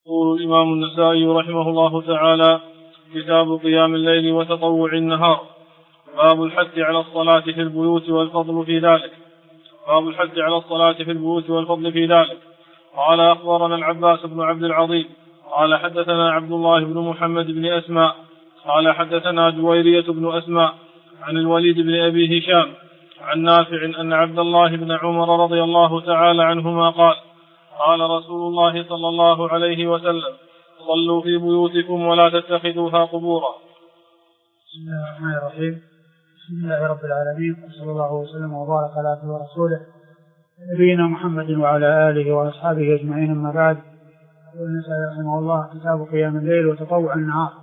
يقول الإمام النسائي رحمه الله تعالى: كتاب قيام الليل وتطوع النهار. باب الحث على الصلاة في البيوت والفضل في ذلك. باب الحث على الصلاة في البيوت والفضل في ذلك. قال: أخبرنا العباس بن عبد العظيم قال: حدثنا عبد الله بن محمد بن أسماء قال: حدثنا جويرية بن أسماء عن الوليد بن أبي هشام عن نافع أن عبد الله بن عمر رضي الله تعالى عنهما قال: قال رسول الله صلى الله عليه وسلم: صلوا في بيوتكم ولا تتخذوها قبورا. بسم الله الرحمن الرحيم. بسم الله رب العالمين، وصلى الله وسلم وبارك على عبده ورسوله نبينا محمد وعلى آله وأصحابه أجمعين، أما بعد. يقول النسائي رحمه الله: كتاب قيام الليل وتطوع النهار.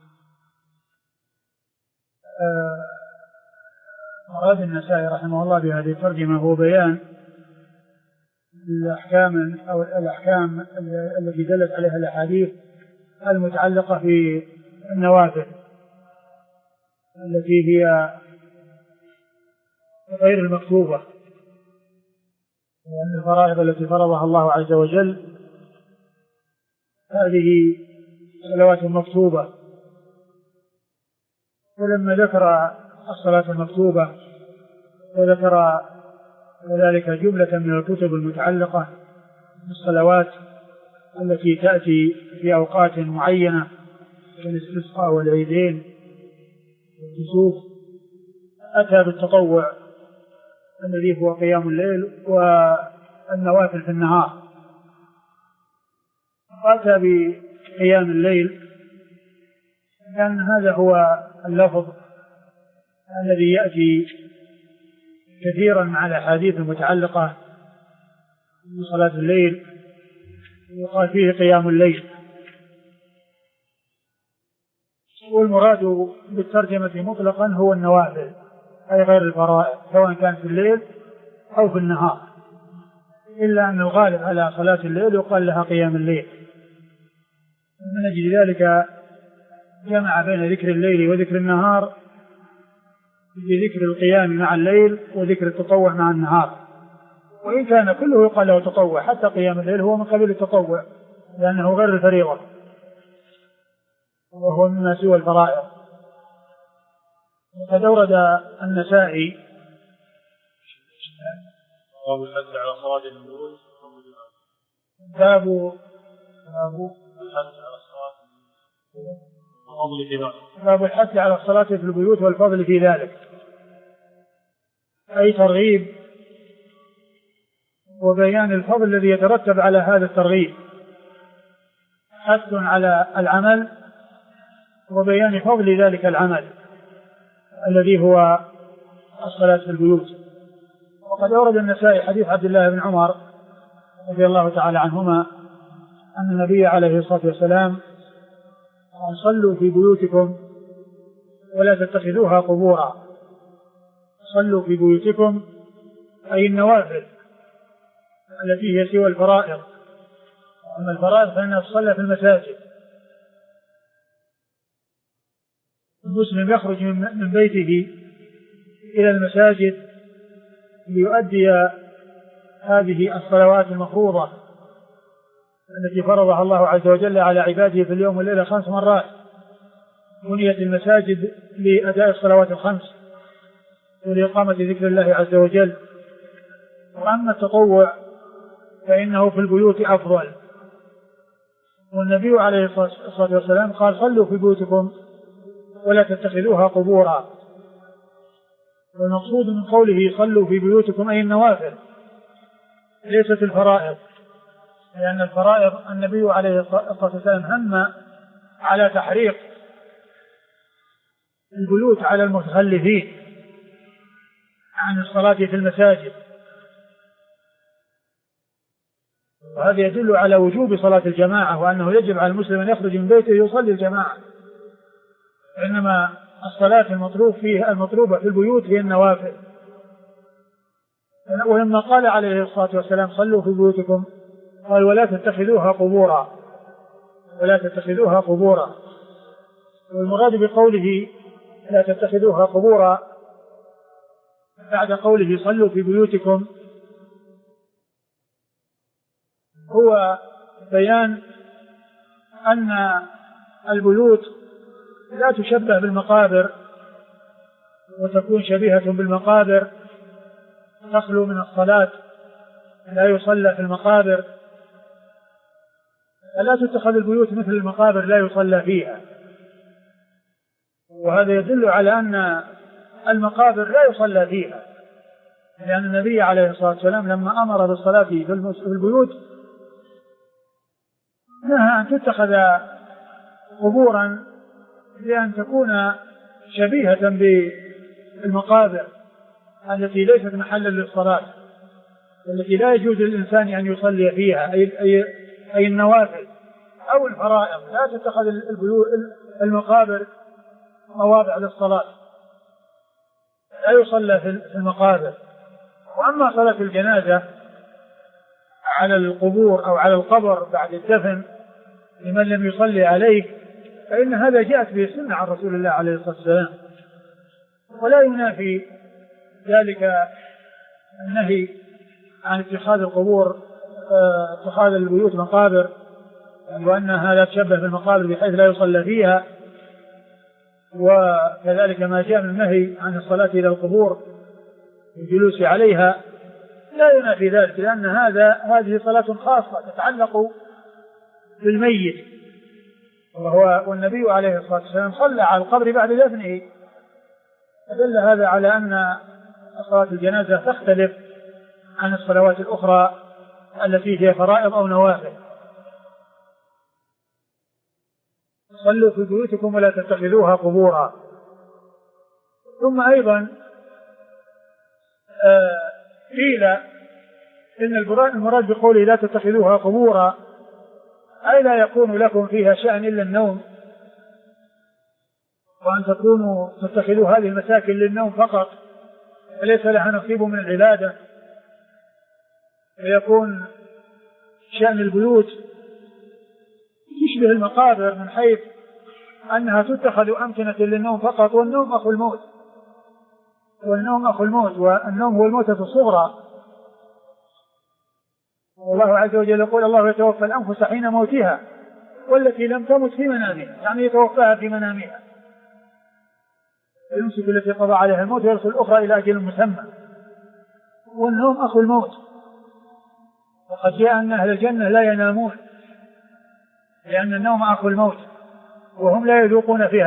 أراد النسائي رحمه الله بهذه الترجمة هو بيان الأحكام التي دلت عليها الأحاديث المتعلقة في النوافل التي هي غير المكتوبة، وأن الفرائض التي فرضها الله عز وجل هذه صلوات مكتوبة. ولما ذكر الصلاة المكتوبة وذكر كذلك جملة من الكتب المتعلقة بالصلوات التي تأتي في أوقات معينة كالاستسقاء والعيدين والكسوف، أتى بالتطوع الذي هو قيام الليل والنوافل في النهار. أتى بقيام الليل لأن هذا هو اللفظ الذي يأتي كثيرا مع الأحاديث المتعلقة بصلاة الليل، وقال فيه قيام الليل. والمراد بالترجمة مطلقا هو النوافل، أي غير الفرائض، سواء كان في الليل أو في النهار، إلا أن الغالب على صلاة الليل يقال لها قيام الليل. من أجل ذلك جمع بين ذكر الليل وذكر النهار بذكر القيام مع الليل وذكر التطوع مع النهار، وإن كان كله يقال له تطوع، حتى قيام الليل هو من قبيل التطوع لأنه غير الفريضة وهو مما سوى الفرائض. وقد أورد النسائي باب الحث على الصلاة في البيوت والفضل في ذلك، أي ترغيب وبيان الفضل الذي يترتب على هذا الترغيب، حث على العمل وبيان فضل ذلك العمل الذي هو الصلاة في البيوت. وقد أورد النسائي حديث عبد الله بن عمر رضي الله تعالى عنهما أن النبي عليه الصلاة والسلام قال: صلوا في بيوتكم ولا تتخذوها قبورا. صلوا في بيوتكم أي النوافل التي هي سوى الفرائض، أما الفرائض فإنها تصلى في المساجد. المسلم يخرج من بيته إلى المساجد ليؤدي هذه الصلوات المفروضة التي فرضها الله عز وجل على عباده في اليوم والليلة 5 مرات. بنيت المساجد لأداء الصلوات الخمس ولإقامة ذكر الله عز وجل. وأما التطوع فإنه في البيوت أفضل، والنبي عليه الصلاة والسلام قال: صلوا في بيوتكم ولا تتخذوها قبورا. والمقصود من قوله صلوا في بيوتكم أي النوافل ليست الفرائض، لأن الفرائض النبي عليه الصلاة والسلام هم على تحريق البيوت على المتخلفين عن الصلاة في المساجد، وهذا يدل على وجوب صلاة الجماعة، وأنه يجب على المسلم أن يخرج من بيته يصلي الجماعة. إنما الصلاة المطلوبة في البيوت هي النوافل. ولما قال عليه الصلاة والسلام: صلوا في بيوتكم، قال: ولا تتخذوها قبورا، ولا تتخذوها قبورا. والمراد بقوله لا تتخذوها قبورا بعد قوله صلوا في بيوتكم هو بيان أن البيوت لا تشبه بالمقابر وتكون شبيهة بالمقابر، تخلو من الصلاة، لا يصلى في المقابر، فلا تتخذ البيوت مثل المقابر لا يصلى فيها. وهذا يدل على أن المقابر لا يصلى فيها، لأن النبي عليه الصلاة والسلام لما أمر بالصلاة في البيوت نهى أن تتخذ قبورا لأن تكون شبيهة بالمقابر التي ليست محلا للصلاة، التي لا يجوز للإنسان أن يصلي فيها، أي النوافل أو الفرائض. لا تتخذ المقابر مواضع للصلاة، لا يصلى في المقابر. وأما صلاة الجنازة على القبور أو على القبر بعد الدفن لمن لم يصلي عليه فإن هذا جاءت به السنة عن رسول الله عليه الصلاة والسلام، ولا ينافي ذلك النهي عن اتخاذ القبور اتخاذ البيوت مقابر، وأنها لا تشبه بالمقابر بحيث لا يصلى فيها. وكذلك ما جاء من النهي عن الصلاة إلى القبور والجلوس عليها لا ينافي ذلك، لأن هذه صلاة خاصة تتعلق بالميت، والنبي عليه الصلاة والسلام صلى على القبر بعد دفنه. فدل هذا على أن صلاة الجنازة تختلف عن الصلوات الأخرى التي هي فرائض أو نوافل. صلوا في بيوتكم ولا تتخذوها قبورا. ثم أيضا قيل إن المراد بقوله لا تتخذوها قبورا أي لا يكون لكم فيها شأن إلا النوم، وأن تكونوا تتخذوا هذه المساكن للنوم فقط وليس لها نصيب من العبادة، ويكون شأن البيوت تشبه المقابر من حيث أنها تتخذ أمكنة للنوم فقط، والنوم أخو الموت، والنوم هو الموتة الصغرى. والله عز وجل يقول الله يتوفى الأنفس حين موتها والتي لم تمت في منامها، يعني يتوفاها في منامها، يمسك التي قضى عليها الموت ويرسل الأخرى إلى أجل مسمى، والنوم أخو الموت. وقد جاء أن أهل الجنة لا ينامون لأن النوم أخو الموت، وهم لا يذوقون فيها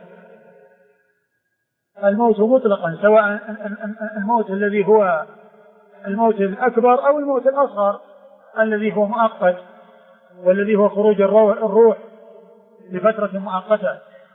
الموت مطلقا، سواء الموت الذي هو الموت الأكبر أو الموت الأصغر الذي هو مؤقت، والذي هو خروج الروح لفترة مؤقتة.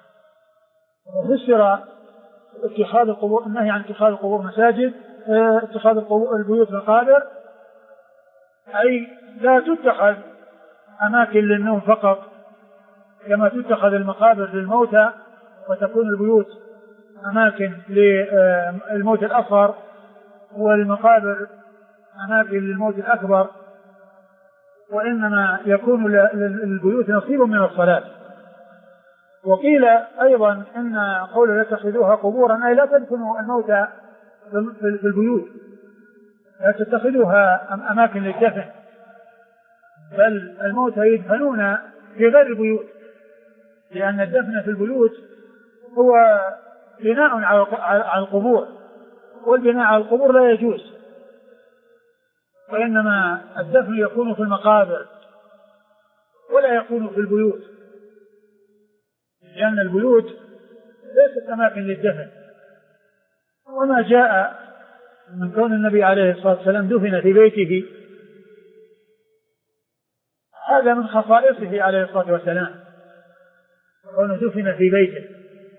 وفسر اتخاذ القبور، النهي عن اتخاذ القبور مساجد، اتخاذ البيوت مقابر، أي لا تتخذ أماكن للنوم فقط كما تتخذ المقابر للموتى، وتكون البيوت أماكن للموت الأصغر والمقابر أماكن للموت الأكبر، وإنما يكون للبيوت نصيب من الصلاة. وقيل أيضا إن قول لا تتخذوها قبورا أي لا تدفنوا الموتى في البيوت، لا تتخذوها أماكن للدفن، بل الموتى يدفنون في غير البيوت، لأن الدفن في البيوت هو بناء على القبور، والبناء على القبور لا يجوز، وإنما الدفن يكون في المقابر ولا يكون في البيوت، لأن البيوت ليست أماكن للدفن. وما جاء من كون النبي عليه الصلاة والسلام دفن في بيته هذا من خصائصه عليه الصلاة والسلام، كونه دفن في بيته.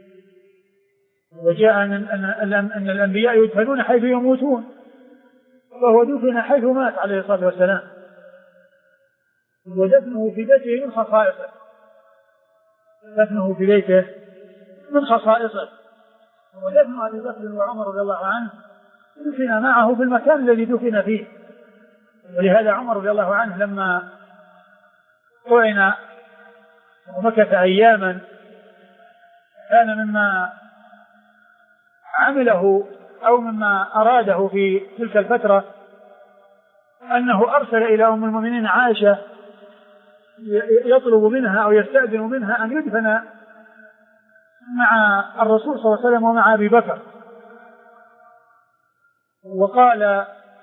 وجاء أن الأنبياء يدفنون حيث يموتون، فهو دفن حيث مات عليه الصلاة والسلام، ودفنه في بيته من خصائصه، دفنه في بيته من خصائصه. ودفن أبي بكر وعمر رضي الله عنه دفن معه في المكان الذي دفن فيه، ولهذا عمر رضي الله عنه لما طعن ومكث أياما كان مما عمله أو مما أراده في تلك الفترة أنه أرسل إلى أم المؤمنين عائشة يطلب منها أو يستأذن منها أن يدفن مع الرسول صلى الله عليه وسلم ومع أبي بكر. وقال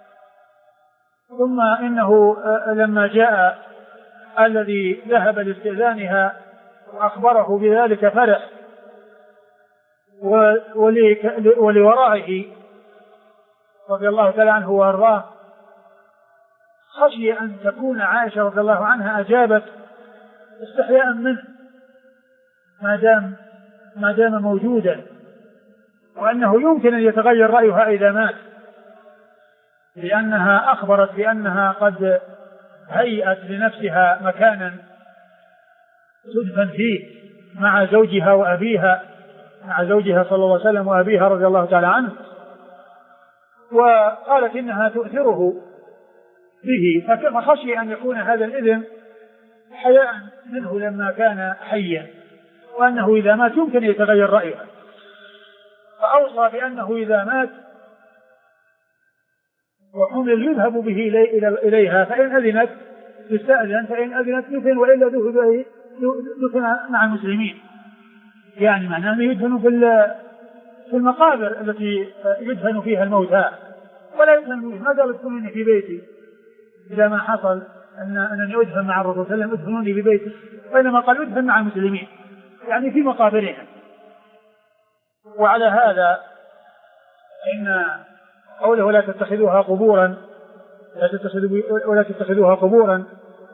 ثم إنه لما جاء الذي ذهب لاستئذانها وأخبره بذلك فرح، ولورائه رضي الله تعالى عنه وأرضاه خشي أن تكون عائشة رضي الله عنها أجابت استحياء منه ما دام موجودا، وأنه يمكن أن يتغير رأيها إذا مات، لأنها أخبرت بأنها قد هيأت لنفسها مكانا تدفن فيه مع زوجها وأبيها، مع زوجها صلى الله عليه وسلم وأبيها رضي الله تعالى عنه، وقالت إنها تؤثره به، فخشي أن يكون هذا الإذن حياء منه لما كان حيا، وأنه إذا مات يمكن يتغير رأيها، فأوصى بأنه إذا مات وحمل يذهب به إليها، فإن أذنت تستأذن، فإن أذنت دفن، وإلا دفن مع المسلمين. يعني معناه أنه يدفن في المقابر التي يدفن فيها الموتى، ولا يدفن فيه. ما قال ادفنوني في بيتي إذا ما حصل أنني أدفن مع الرسول صلى الله عليه وسلم، ادفنوني في بيتي، وإنما قال ادفن مع المسلمين، يعني في مقابرهم. وعلى هذا إن قوله لا تتخذوها قبورا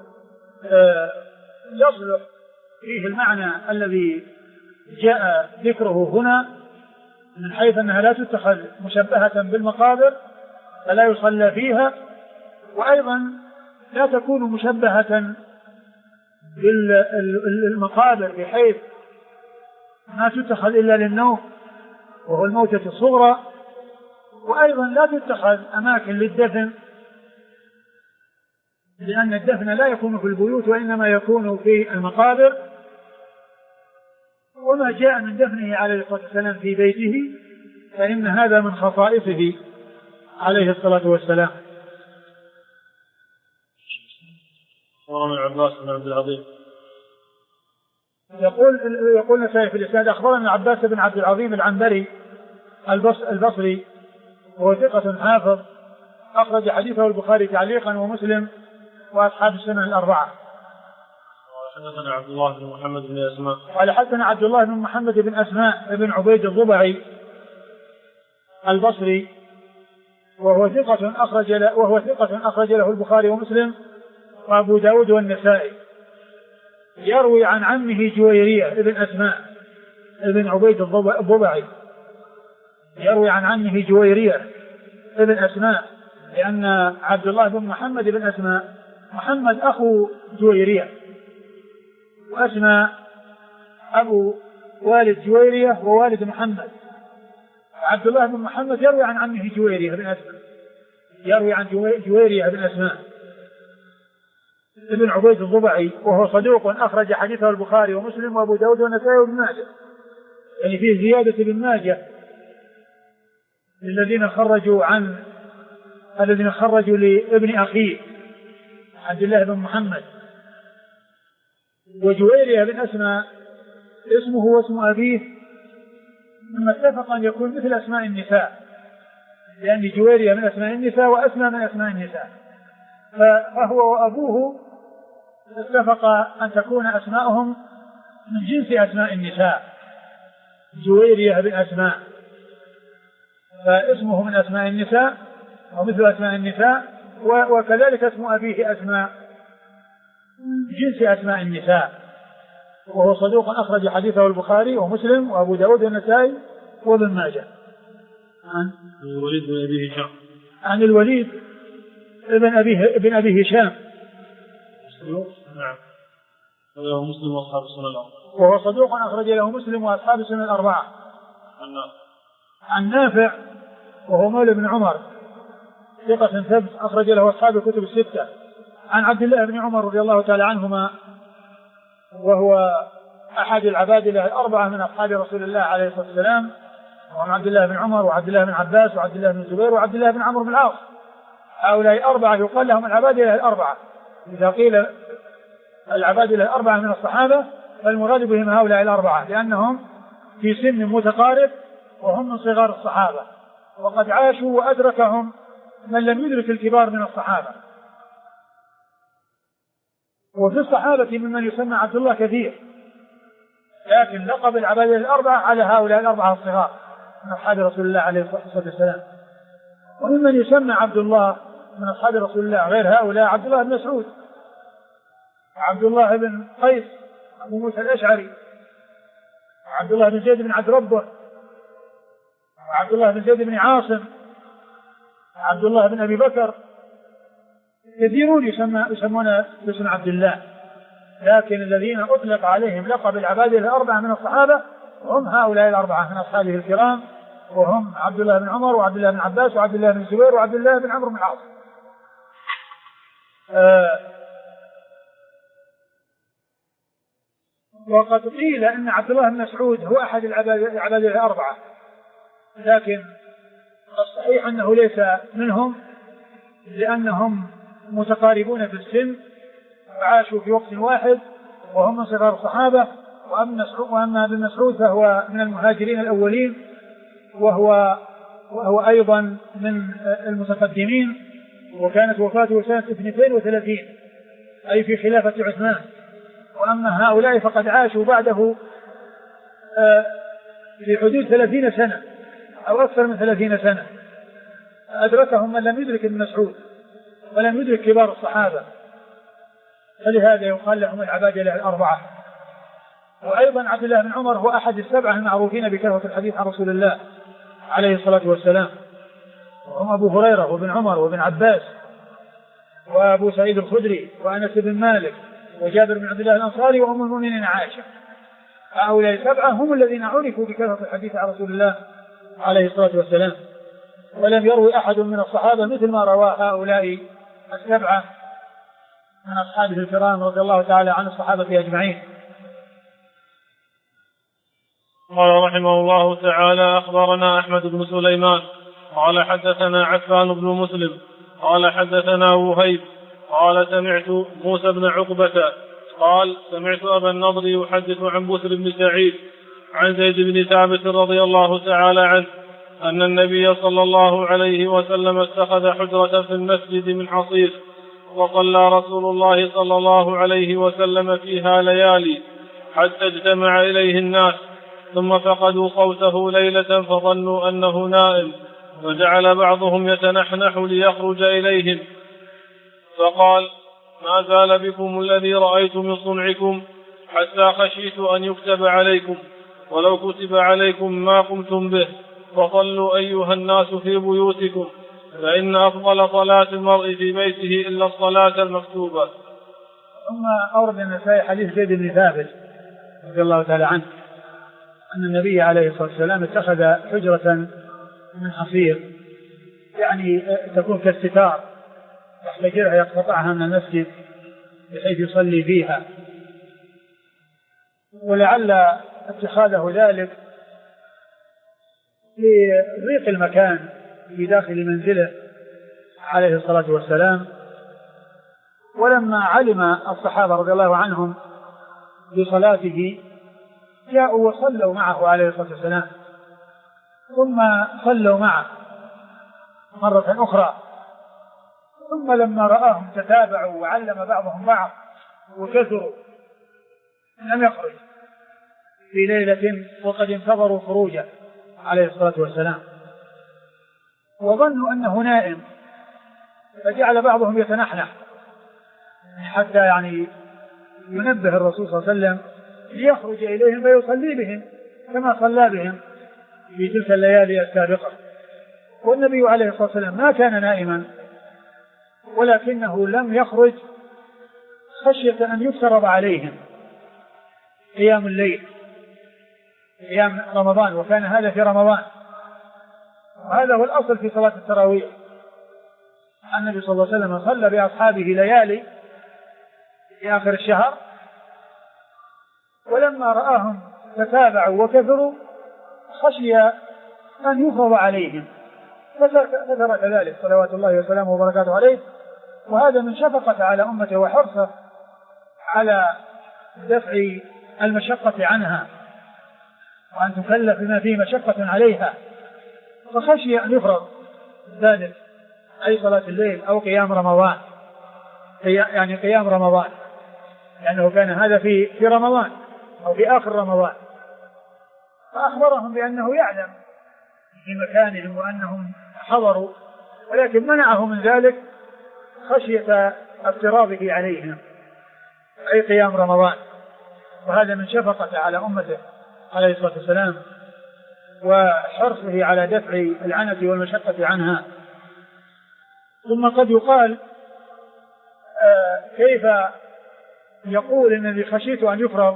يصلح فيه المعنى الذي جاء ذكره هنا، من حيث أنها لا تتخذ مشبهة بالمقابر فلا يصلى فيها، وأيضا لا تكون مشبهة بالمقابر بحيث ما تتخذ إلا للنوم وهو الموتة الصغرى، وأيضا لا تتخذ أماكن للدفن، لأن الدفن لا يكون في البيوت وإنما يكون في المقابر. وما جاء من دفنه عليه الصلاة والسلام في بيته فإن هذا من خصائصه عليه الصلاة والسلام. وعن العباس بن عبد العظيم يقول نسائي في الإسناد أخبرنا عباس بن عبد العظيم العنبري البصري، وهو ثقة حافظ، أخرج حديثه البخاري تعليقا ومسلم وأصحاب السنن الأربعة. حدثنا عبد الله بن محمد بن أسماء قال حدثنا عبد الله بن محمد بن أسماء بن عبيد الضبعي البصري، وهو ثقة أخرج له البخاري ومسلم وأبو داود والنسائي. يروي عن عمه جويرية ابن أسماء ابن عبيد الضبعي، يروي عن عمه جويرية ابن أسماء، لأن عبد الله بن محمد بن أسماء محمد أخو جويرية، وأسماء أبو والد جويرية ووالد محمد. عبد الله بن محمد يروي عن عمه جويرية بن أسماء، يروي عن جويرية بن أسماء ابن عبيد الضبعي، وهو صدوق أخرج حديثه البخاري ومسلم وأبو داود والنسائي وابن ماجه، يعني فيه زيادة ابن ماجه الذين خرجوا لابن أخيه عبد الله بن محمد. وجويرية بن أسماء اسمه واسم أبيه مما اتفق أن يكون مثل أسماء النساء، لأن جويرية من أسماء النساء وأسماء من أسماء النساء، فهو وأبوه اتفق أن تكون أسماءهم من جنس أسماء النساء، جويرية بن أسماء، فاسمه من أسماء النساء ومثل أسماء النساء، وكذلك اسم أبيه أسماء جنس أسماء النساء، وهو صدوق أخرج حديثه البخاري ومسلم وأبو داود والنسائي وابن ماجه. عن الوليد بن أبي هشام، عن الوليد ابن أبي هشام، نعم، له مسلم وأصحاب السنن الأربعة، وهو صدوق أخرج له مسلم وأصحاب السنن الأربعة. عن نافع وهو مولى بن عمر ثقة ثبت أخرج له أصحاب الكتب الستة. عن عبد الله بن عمر رضي الله تعالى عنهما، وهو أحد العبادلة الأربعة من أصحاب رسول الله عليه الصلاة والسلام، وهم عبد الله بن عمر وعبد الله بن عباس وعبد الله بن الزبير وعبد الله بن عمرو بن العاص. هؤلاء أربعة يقال لهم العبادلة الأربعة. إذا قيل العبادلة الأربعة من الصحابة فالمراد بهم هؤلاء الأربعة لأنهم في سن متقارب وهم من صغار الصحابة وقد عاشوا وأدركهم من لم يدرك الكبار من الصحابة. وفي الصحابة ممن يسمى عبد الله كثير، لكن لقب العبادلة الأربعة على هؤلاء الأربعة الصغار من أصحاب رسول الله عليه الصلاة والسلام. وممن يسمى عبد الله من أصحاب رسول الله غير هؤلاء عبد الله بن مسعود، عبد الله بن قيس أبو موسى الأشعري، عبد الله بن زيد بن عبد ربه، وعبد الله بن زيد بن عاصم، عبد الله بن أبي بكر، كثيرون يسمون باسم عبد الله، لكن الذين أطلق عليهم لقب العبادلة الأربعة من الصحابة هم هؤلاء الأربعة من أصحابه الكرام، وهم عبد الله بن عمر وعبد الله بن عباس وعبد الله بن الزبير وعبد الله بن عمرو بن العاص. وقد قيل أن عبد الله بن مسعود هو أحد العبادلة الأربعة، لكن الصحيح أنه ليس منهم لأنهم متقاربون في السن وعاشوا في وقت واحد وهم من صغار الصحابة. وأما ابن مسعود فهو من المهاجرين الأولين وهو أيضا من المتقدمين، وكانت وفاته سنة 32 أي في خلافة عثمان. وأما هؤلاء فقد عاشوا بعده في حدود 30 سنة أو أكثر من 30 سنة، أدركهم من لم يدرك ابن مسعود ولم يدرك كبار الصحابة، فلهذا يقال لهم العبادلة الأربعة. وأيضا عبد الله بن عمر هو أحد السبعة المعروفين بكثرة الحديث عن رسول الله عليه الصلاة والسلام، وهم أبو هريرة وابن عمر وابن عباس وأبو سعيد الخدري وأنس بن مالك وجابر بن عبد الله الأنصاري وأم المؤمنين عائشة. هؤلاء السبعة هم الذين عرفوا بكثرة الحديث عن رسول الله عليه الصلاة والسلام، ولم يروي أحد من الصحابة مثل ما روى هؤلاء السبعة من أصحابه الكرام رضي الله تعالى عن الصحابة أجمعين. قال رحمه الله تعالى: أخبرنا أحمد بن سليمان قال حدثنا عفان بن مسلم قال حدثنا وهيب قال سمعت موسى بن عقبة قال سمعت أبا النضر يحدث عن بسر بن سعيد عن زيد بن ثابت رضي الله تعالى عنه أن النبي صلى الله عليه وسلم اتخذ حجرة في المسجد من حصير، وصلى رسول الله صلى الله عليه وسلم فيها ليالي حتى اجتمع إليه الناس، ثم فقدوا صوته ليلة فظنوا أنه نائم، وجعل بعضهم يتنحنح ليخرج إليهم، فقال: ما زال بكم الذي رأيت من صنعكم حتى خشيت أن يكتب عليكم، ولو كتب عليكم ما قمتم به، فصلوا أيها الناس في بيوتكم، فإن أفضل صلاة المرء في بيته إلا الصلاة المكتوبة. ثم أورد النسائي حديث زيد بن ثابت رضي الله تعالى عنه أن النبي عليه الصلاة والسلام اتخذ حجرة من حصير، يعني تكون كالستار يحتجرها يقتطعها من المسجد بحيث يصلي فيها، ولعل اتخاذه ذلك لضيق المكان في داخل منزله عليه الصلاة والسلام. ولما علم الصحابة رضي الله عنهم بصلاته جاءوا وصلوا معه عليه الصلاة والسلام، ثم صلوا معه مرة أخرى، ثم لما رآهم تتابعوا وعلم بعضهم بعض وكثروا لم يخرج في ليلة وقد انتظروا خروجه عليه الصلاة والسلام، وظنوا أنه نائم، فجعل بعضهم يتنحنح حتى يعني ينبه الرسول صلى الله عليه وسلم ليخرج إليهم فيصلي بهم كما صلى بهم في تلك الليالي السابقة. والنبي عليه الصلاة والسلام ما كان نائما، ولكنه لم يخرج خشية أن يفترض عليهم قيام الليل قيام رمضان، وكان هذا في رمضان، وهذا هو الأصل في صلاة التراويح. النبي صلى الله عليه وسلم صلى بأصحابه ليالي في آخر الشهر، ولما رآهم تتابعوا وكثروا خشي أن يفرض عليهم فترك ذلك صلوات الله وسلامه وبركاته عليه. وهذا من شفقة على أمته وحرصه على دفع المشقة عنها وأن تكلف بما فيه مشقة عليها، فخشي أن يفرض ذلك أي صلاة الليل أو قيام رمضان، يعني قيام رمضان، لأنه كان هذا في رمضان أو في آخر رمضان، فأخبرهم بأنه يعلم في مكانهم وأنهم حضروا، ولكن منعه من ذلك خشية افتراضه عليهم أي قيام رمضان. وهذا من شفقة على أمته عليه الصلاة والسلام وحرصه على دفع العنة والمشقة عنها. ثم قد يقال كيف يقول إنني خشيت أن يفرض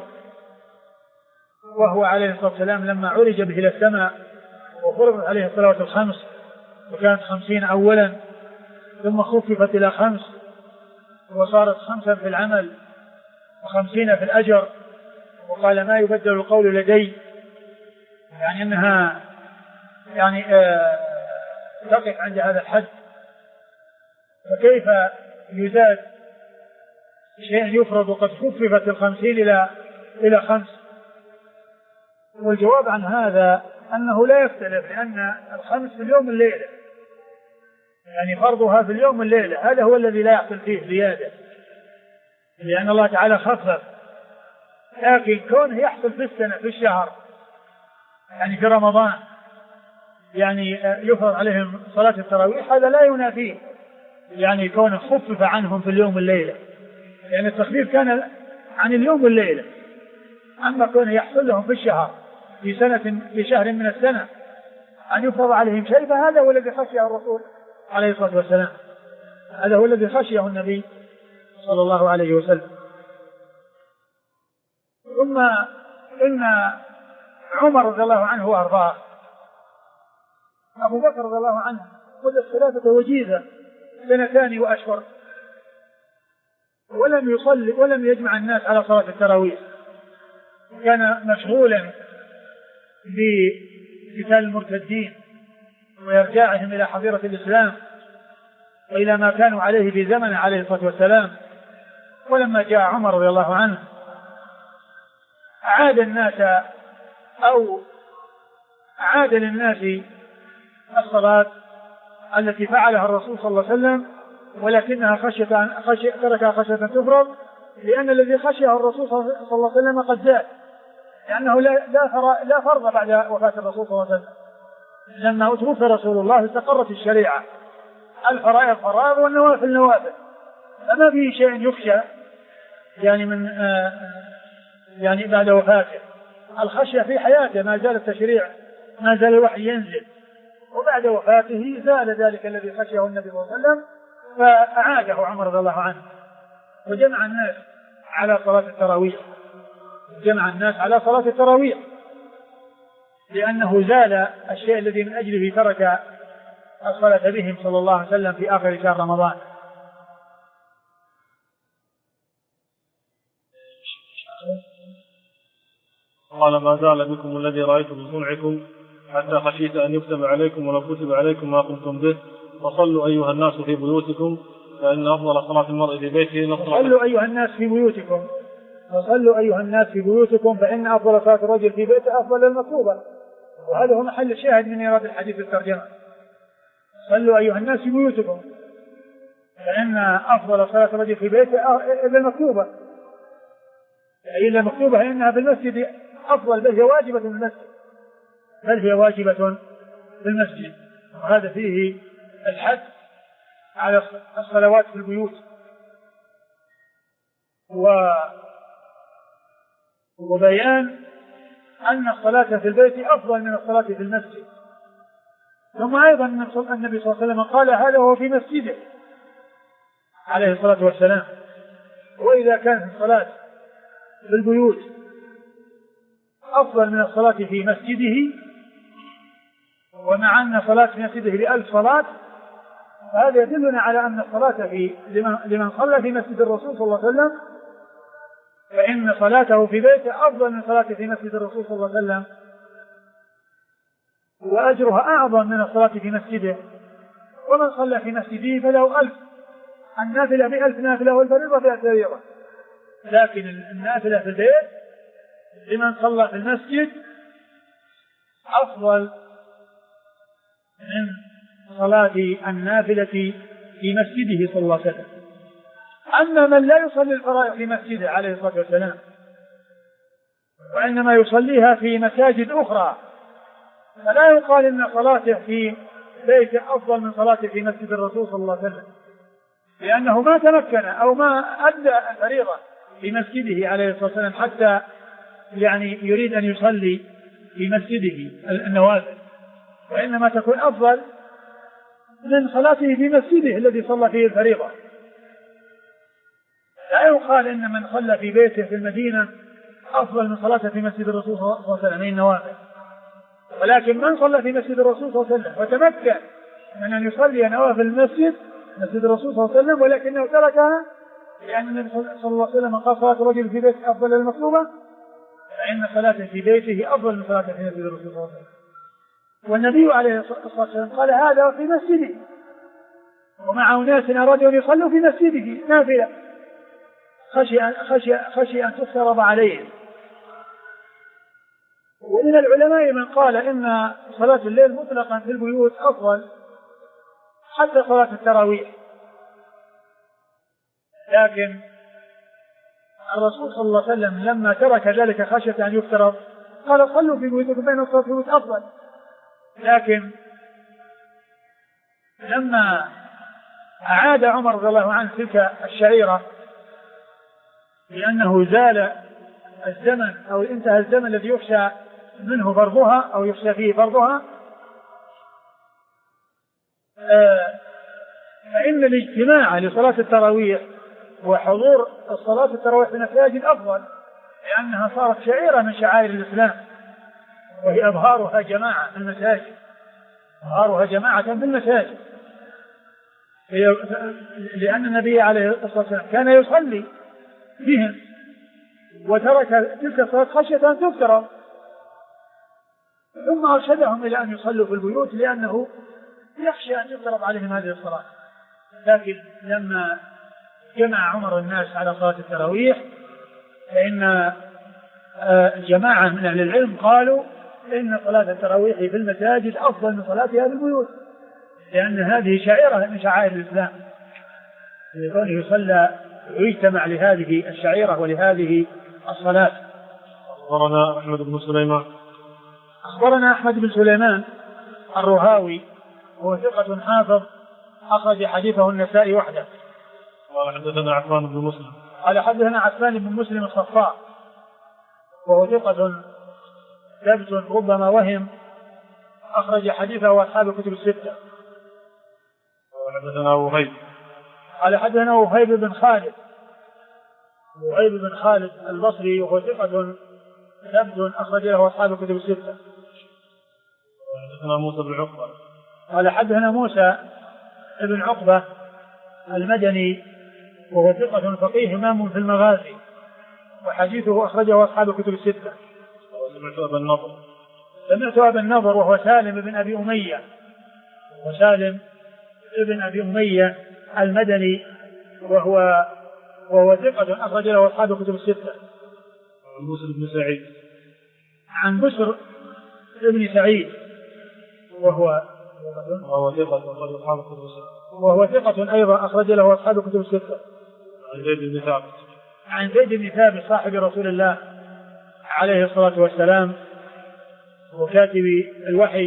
وهو عليه الصلاة والسلام لما عرج به إلى السماء وفرض عليه الصلوات الخمس وكانت 50 أولا ثم خففت إلى 5 وصارت 5 في العمل و50 في الأجر، وقال ما يبدل القول لدي، يعني أنها يعني تقف عند هذا الحد، فكيف يزاد شيء يفرض وقد خففت 50 إلى 5؟ والجواب عن هذا أنه لا يختلف، لأن 5 في اليوم الليلة، يعني فرضها في اليوم الليلة، هذا هو الذي لا يحصل فيه زيادة، لأن الله تعالى خفف، لكن كونه يحصل في السنة في الشهر يعني في رمضان يعني يفرض عليهم صلاة التراويح، هذا لا ينافيه يعني كونه خفف عنهم في اليوم الليلة، يعني التخفيف كان عن اليوم والليلة. أما كونه يحصل لهم في الشهر في شهر من السنة أن يفرض عليهم شيء، فهذا هو الذي خشيه الرسول عليه الصلاة والسلام، هذا هو الذي خشيه النبي صلى الله عليه وسلم. ثم إن عمر رضي الله عنه وأرضاه أبو بكر رضي الله عنه مدة 3 وجيزة 2 وأشهر ولم يصلي ولم يجمع الناس على صلاة التراويح، كان مشغولا بقتال المرتدين وإرجاعهم إلى حظيرة الإسلام وإلى ما كانوا عليه في زمنه عليه الصلاة والسلام. ولما جاء عمر رضي الله عنه أعاد للناس الصلاة التي فعلها الرسول صلى الله عليه وسلم، ولكنها تركها خشية تفرض، لأن الذي خشيه الرسول صلى الله عليه وسلم قد زاد، لأنه لا فرض بعد وفاة الرسول صلى الله عليه وسلم، لما توفي رسول الله استقرت الشريعة، الفرائض فرائض والنوافل نوافل، فما فيه شيء يخشى يعني من يعني بعد وفاته. الخشية في حياته ما زال التشريع ما زال الوحي ينزل، وبعد وفاته زال ذلك الذي خشيه النبي صلى الله عليه وسلم، فأعاده عمر رضي الله عنه وجمع الناس على صلاة التراويح، لأنه زال الشيء الذي من أجله ترك الصلاة بهم صلى الله عليه وسلم في آخر شهر رمضان. قال ما زال بكم الذي رأيته بصنعكم حتى خشيت أن يكتب عليكم ولو كتب عليكم ما قمتم به، فصلوا أيها الناس في بيوتكم فإن أفضل صلاة المرء في بيته صلوا أيها الناس في بيوتكم فإن أفضل صلاة الرجل في بيته أفضل المكتوبة، وهذا هو محل الشاهد من إيراد الحديث الترجمة. صلوا أيها الناس في بيوتكم فإن أفضل صلاة الرجل في بيته إلا المكتوبة، إلا المكتوبة إنها في المسجد أفضل، بل هي واجبة في المسجد، وهذا فيه الحث على الصلوات في البيوت وبيان أن الصلاة في البيت أفضل من الصلاة في المسجد. ثم أيضا النبي صلى الله عليه وسلم قال هذا هو في مسجده عليه الصلاة والسلام. وإذا كانت الصلاة في البيوت أفضل من الصلاة في مسجده، ومع أن صلاة في مسجده ب1000 صلاة، فهذا يدلنا على أن الصلاة لمن صلى في مسجد الرسول صلى الله عليه وسلم فإن صلاته في بيته أفضل من صلاته في مسجد الرسول صلى الله عليه وسلم، وأجرها أعظم من الصلاة في مسجده. ومن صلى في مسجده فله 1000، النافلة ب1000 نافلة والفريضة ب1000 فريضة، لكن النافلة في البيت لمن صلى في المسجد أفضل من صلاة النافلة في مسجده صلى الله عليه وسلم. أما من لا يصلي الفرائض في مسجده عليه الصلاة والسلام وإنما يصليها في مساجد أخرى فلا يقال إن صلاته في بيته أفضل من صلاته في مسجد الرسول صلى الله عليه وسلم، لأنه ما تمكن أو ما أدى الفريضة في مسجده عليه الصلاة والسلام حتى يعني يريد أن يصلي في مسجده النوافل، وإنما تكون أفضل من صلاته في مسجده الذي صلى فيه الفريضة. لا يقال إن من صلى في بيته في المدينة أفضل من صلاته في مسجد الرسول صلى الله عليه وسلم من النوافل، ولكن من صلى في مسجد الرسول صلى الله عليه وسلم وتمكن من أن يصلي نوافل المسجد مسجد الرسول صلى الله عليه وسلم ولكنه تركها لأن النبي صلى الله عليه وسلم قال صلاة الرجل في بيته أفضل من المطلوبة، فإن صلاته في بيته أفضل من صلاته في مسجد الرسول صلى الله عليه وسلم. والنبي عليه الصلاة والسلام قال هذا في مسجده ومعه ناس أرادوا أن يصلوا في مسجده نافلة خشي أن تفترض عليهم. ومن العلماء من قال إن صلاة الليل مطلقا في البيوت أفضل حتى صلاة التراويح، لكن الرسول صلى الله عليه وسلم لما ترك ذلك خشية أن يفترض قال صلوا في بيوتكم بين الصلاة في البيوت أفضل. لكن لما أعاد عمر رضي الله عنه تلك الشعيرة لأنه زال الزمن أو انتهى الزمن الذي يخشى منه فرضها أو يخشى فيه فرضها، فإن الاجتماع لصلاة التراويح وحضور الصلاة التراويح في المساجد أفضل، لأنها صارت شعيرة من شعائر الإسلام وهي أظهارها جماعة في المساجد، أظهارها جماعة في المساجد، لأن النبي عليه الصلاة والسلام كان يصلي بهم وترك تلك الصلاة خشية أن تفترض، ثم أرشدهم إلى أن يصلوا في البيوت لأنه يخشى أن يفترض عليهم هذه الصلاة. لكن لما جمع عمر الناس على صلاة التراويح فإن جماعة من أهل العلم قالوا إن صلاة التراويح في المساجد أفضل من صلاتها في البيوت، لأن هذه شعيرة من شعائر الإسلام، لكونه يصلى ويجتمع لهذه الشعيرة ولهذه الصلاة. أخبرنا أحمد بن سليمان. أخبرنا أحمد بن سليمان الرهاوي هو ثقة حافظ أخرج حديثه النسائي وحده. قال حدثنا عفان بن مسلم. قال حدثنا عفان بن مسلم الصفاء وهو ثقة ثبت ربما وهم أخرج حديثه أصحاب الكتب الستة. قال حدثنا وهيب. قال حدثنا وهيب بن خالد وهيب بن خالد البصري وهو ثقة ثبت أخرج له أصحاب الكتب الستة. حدثنا موسى بن عقبة. قال حدثنا موسى بن عقبة المدني وهو ثقة فقيه إمام في المغازي وحديثه أخرجه أصحاب الكتب الستة. سمعت أبا النضر. سمعت أبا النضر وهو سالم بن أبي أمية وسالم بن أبي أمية المدني وهو ثقة أخرج له أصحاب الكتب الستة. عن بسر بن سعيد. عن بسر بن سعيد وهو ثقة أيضا أخرج له أصحاب الكتب الستة. عن زيد بن ثابت. عن زيد بن ثابت صاحب رسول الله عليه الصلاة والسلام وكاتب الوحي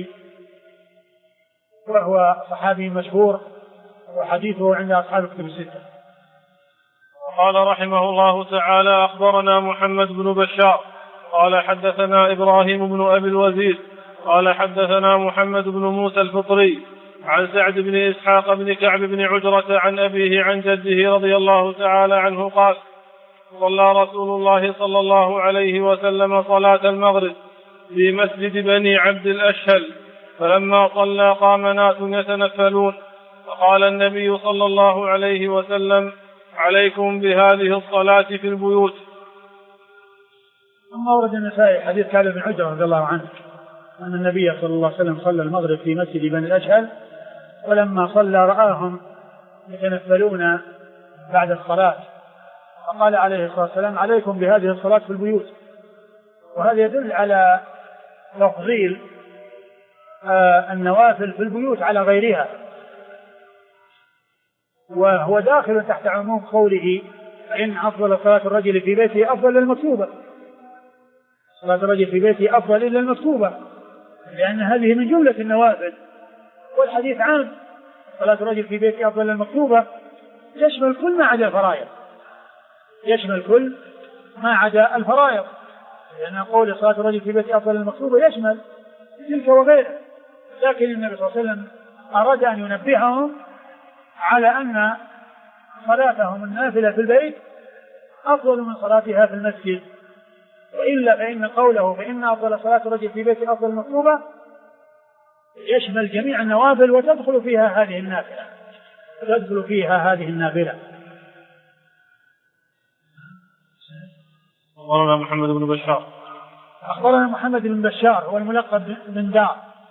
وهو صحابي مشهور وحديثه عند أصحاب الكتب الستة. قال رحمه الله تعالى أخبرنا محمد بن بشار قال حدثنا إبراهيم بن أبي الوزير قال حدثنا محمد بن موسى الفطري عن سعد بن إسحاق بن كعب بن عجرة عن أبيه عن جده رضي الله تعالى عنه قال صلى رسول الله صلى الله عليه وسلم صلاة المغرب في مسجد بني عبد الأشهل، فلما صلى قام ناس يتنفلون، فقال النبي صلى الله عليه وسلم عليكم بهذه الصلاة في البيوت. ثم ورد النسائي حديث كعب بن عجرة رضي الله عنه أن النبي صلى الله عليه وسلم صلى المغرب في مسجد بني الأشهل، ولما صلى رآهم يتنفلون بعد الصلاة، فقال عليه الصلاة والسلام عليكم بهذه الصلاة في البيوت. وهذا يدل على تفضيل النوافل في البيوت على غيرها، وهو داخل تحت عموم قوله إن أفضل صلاة الرجل في بيته أفضل المكتوبة. صلاة الرجل في بيته أفضل إلا المكتوبة، لأن هذه من جملة النوافل، والحديث عام صلاة الرجل في بيته أفضل المكتوبة يشمل كل ما عدا الفرائض، يشمل كل ما عدا الفرائض، لأن قول صلاة الرجل في بيته أفضل المكتوبة يشمل تلك وغيرها. لكن النبي صلى الله عليه وسلم أراد أن ينبههم على أن صلاتهم النافلة في البيت أفضل من صلاتها في المسجد، وإلا فإن قوله فإن أفضل صلاة الرجل في بيته أفضل المكتوبة يشمل جميع النوافل وتدخل فيها هذه النافلة، تدخل فيها هذه النافلة. أخبرنا محمد بن بشار. أخبرنا محمد بن بشار هو الملقب بن دار،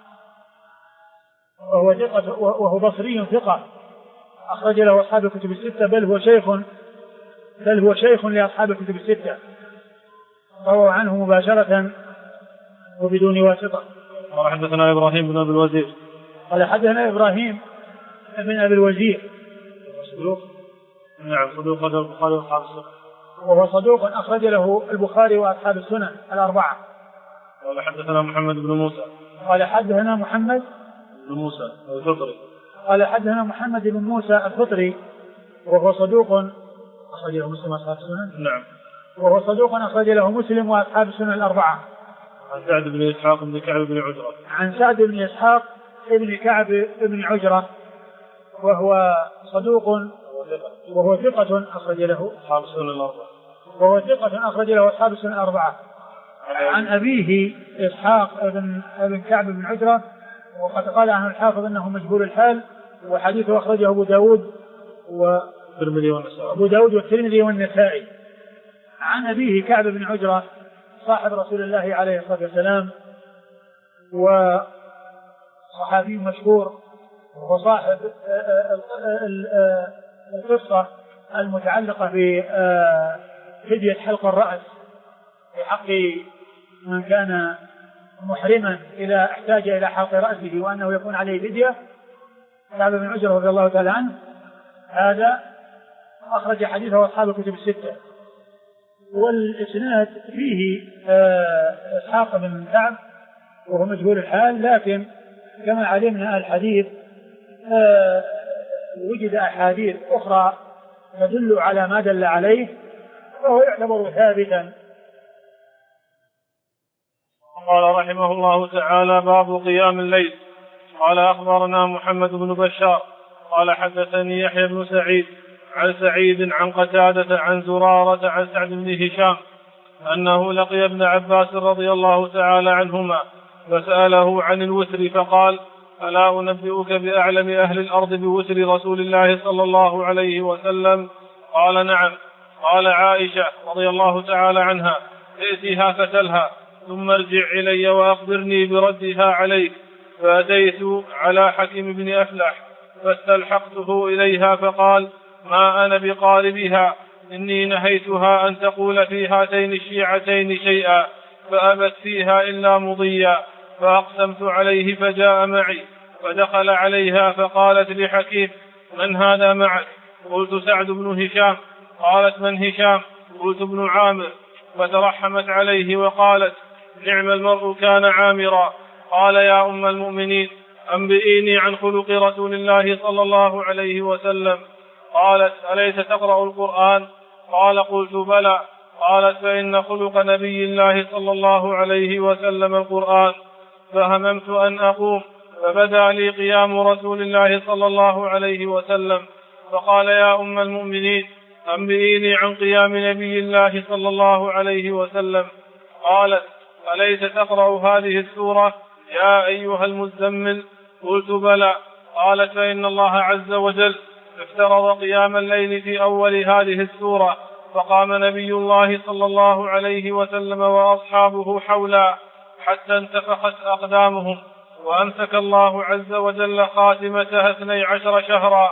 وهو بصري ثقة، أخرج له أصحاب الكتب الستة، بل هو شيخ لأصحاب الكتب الستة، روى عنه مباشرة وبدون واسطة. قال حدثنا إبراهيم بن أبي الوزير. قال حدثنا إبراهيم بن أبي الوزير. نعم صدوق أخرج البخاري وأصحاب السنن. وهو صدوق أخرج له البخاري وأصحاب السنن الأربعة. قال حدثنا محمد بن موسى. قال حدثنا محمد بن موسى الفطري. قال حدثنا محمد بن موسى الفطري وهو صدوق أخرج له مسلم وأصحاب السنن. نعم. وهو صدوق أخرج له مسلم وأصحاب السنن الأربعة. عن سعد بن إسحاق بن كعب بن عجرة. عن سعد بن إسحاق بن كعب بن عجرة وهو صدوق وهو ثقة أخرج له أصحاب السنن الأربعة. وهو ثقة أخرج له أصحاب السنن الأربعة. عن أبيه إسحاق بن كعب بن عجرة، وقد قال عنه الحافظ أنه مجهول الحال، وحديثه أخرجه أبو داود والترمذي والنسائي. عن أبيه كعب بن عجرة صاحب رسول الله عليه الصلاة والسلام، وصحابي مشهور، وهو صاحب القصة المتعلقة بفدية حلق الرأس في حق من كان محرما إذا احتاج إلى حلق رأسه وأنه يكون عليه فدية. كعب بن عجرة رضي الله تعالى عنه هذا أخرج حديثه أصحاب الكتب الستة، والإسناد فيه إسحاق بن كعب وهو مجهول الحال، لكن كما علمنا الحديث وجد أحاديث أخرى تدل على ما دل عليه، فهو يعتبر ثابتا. قال رحمه الله تعالى: باب قيام الليل. قال أخبرنا محمد بن بشار قال حدثني يحيى بن سعيد عن سعيد عن قتادة عن زرارة عن سعد بن هشام أنه لقي ابن عباس رضي الله تعالى عنهما فسأله عن الوتر فقال: ألا أنبئك بأعلم أهل الأرض بوتر رسول الله صلى الله عليه وسلم؟ قال: نعم. قال عائشة رضي الله تعالى عنها: ائتها فسلها ثم ارجع إلي وأخبرني بردها عليك. فأتيت على حكيم بن أفلح فاستلحقته إليها فقال: ما أنا بقاربها، إني نهيتها أن تقول في هاتين الشيعتين شيئا فأبت فيها إلا مضيا، فأقسمت عليه فجاء معي فدخل عليها فقالت لحكيم: من هذا معك؟ قلت: سعد بن هشام. قالت: من هشام؟ قلت: ابن عامر. فترحمت عليه وقالت: نعم المرء كان عامرا. قال: يا أم المؤمنين أنبئيني عن خلق رسول الله صلى الله عليه وسلم. قالت: أليس تقرأ القرآن؟ قال: قلت: بلى. قالت: فإن خلق نبي الله صلى الله عليه وسلم القرآن. فهممت أن أقوم فبدا لي قيام رسول الله صلى الله عليه وسلم، فقال: يا أم المؤمنين أنبئيني عن قيام نبي الله صلى الله عليه وسلم. قالت: أليس تقرأ هذه السورة يا أيها المزمل؟ قلت: بلى. قالت: فإن الله عز وجل افترض قيام الليل في أول هذه السورة، فقام نبي الله صلى الله عليه وسلم وأصحابه حولا حتى انتفخت أقدامهم، وأمسك الله عز وجل خاتمتها 12 شهرا،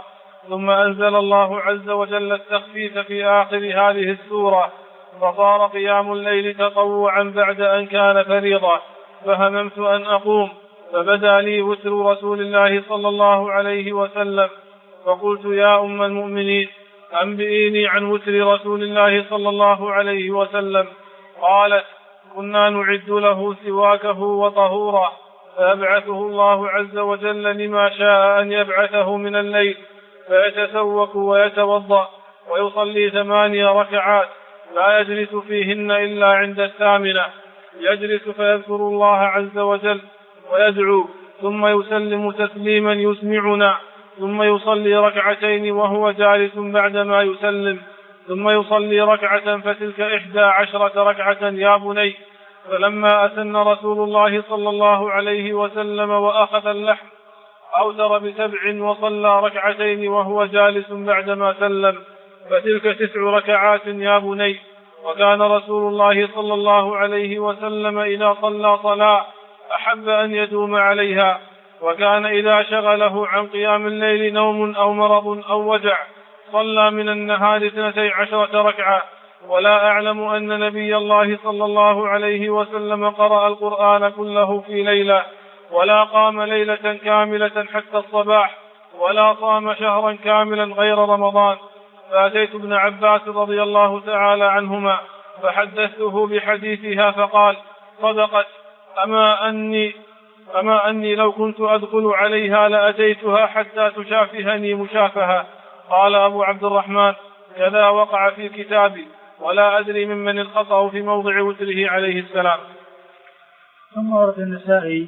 ثم أنزل الله عز وجل التخفيف في آخر هذه السورة، فصار قيام الليل تطوعا بعد أن كان فريضة، فهممت أن أقوم، فبدا لي وتر رسول الله صلى الله عليه وسلم، فقلت يا أم المؤمنين أنبئيني عن وتر رسول الله صلى الله عليه وسلم. قالت كنا نعد له سواكه وطهورا، فيبعثه الله عز وجل لما شاء أن يبعثه من الليل، فيتسوك ويتوضأ ويصلي 8 ركعات لا يجلس فيهن إلا عند 8، يجلس فيذكر الله عز وجل ويدعو، ثم يسلم تسليما يسمعنا، ثم يصلي 2 وهو جالس بعدما يسلم، ثم يصلي 1 فتلك 11 ركعة يا بني. فلما أسن رسول الله صلى الله عليه وسلم وأخذ اللحم أوتر ب7 وصلى 2 وهو جالس بعدما سلم، فتلك 9 ركعات يا بني. وكان رسول الله صلى الله عليه وسلم إذا صلى صلاة أحب أن يدوم عليها، وكان إذا شغله عن قيام الليل نوم أو مرض أو وجع صلى من النهار 12 ركعة. ولا أعلم أن نبي الله صلى الله عليه وسلم قرأ القرآن كله في ليلة، ولا قام ليلة كاملة حتى الصباح، ولا صام شهرا كاملا غير رمضان. فأتيت ابن عباس رضي الله تعالى عنهما فحدثته بحديثها، فقال صدقت، أما أني لو كنت أدخل عليها لأتيتها حتى تشافهني مشافهة. قال أبو عبد الرحمن كذا وقع في كتابي، ولا أدري ممن الخطأ في موضع وتره عليه السلام. ثم ورد النسائي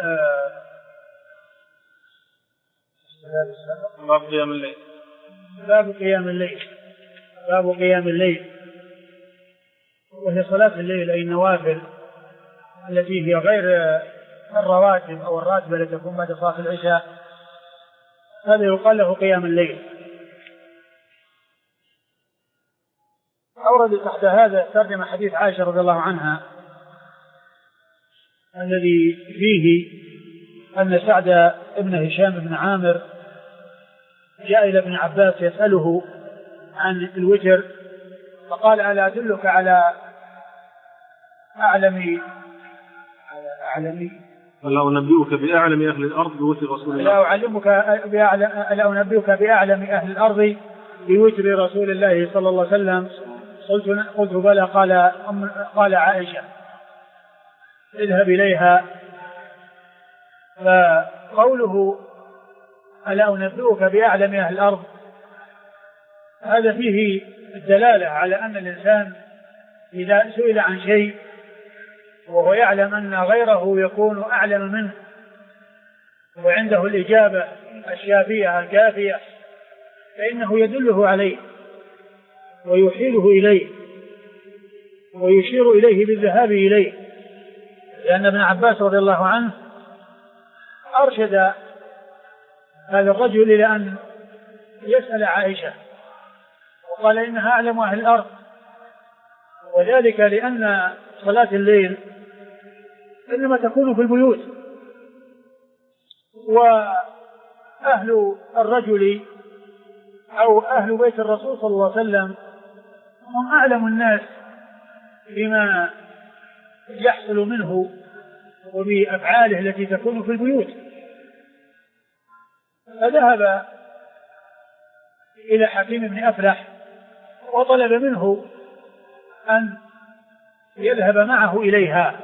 باب قيام الليل. باب قيام الليل وهي صلاة الليل أي النوافل التي هي غير الرواتب أو الراتبة التي تكون بعد صلاة العشاء، هذا يقال له قيام الليل. أورد تحت هذا ترجمة حديث عائشة رضي الله عنها الذي فيه أن سعد ابن هشام بن عامر جاء إلى ابن عباس يسأله عن الوتر، فقال ألا أدلك على أعلم ألا أنبئك بأعلم أهل الأرض بوتر رسول الله؟ ألا أنبئك بأعلم أهل الأرض بوتر رسول الله صلى الله عليه وسلم؟ قلت بلى. قال عائشة اذهب إليها. فقوله ألا أنبئك بأعلم أهل الأرض هذا فيه الدلالة على أن الإنسان إذا سئل عن شيء وهو يعلم أن غيره يكون أعلم منه وعنده الإجابة الشافية الكافية فإنه يدله عليه ويحيله إليه ويشير إليه بالذهاب إليه، لأن ابن عباس رضي الله عنه أرشد هذا الرجل إلى أن يسأل عائشة وقال إنها أعلم أهل الأرض، وذلك لأن صلاة الليل إنما تكون في البيوت، وأهل الرجل أو أهل بيت الرسول صلى الله عليه وسلم هم أعلم الناس بما يحصل منه وبأفعاله التي تكون في البيوت. فذهب إلى حكيم بن أفلح وطلب منه أن يذهب معه إليها،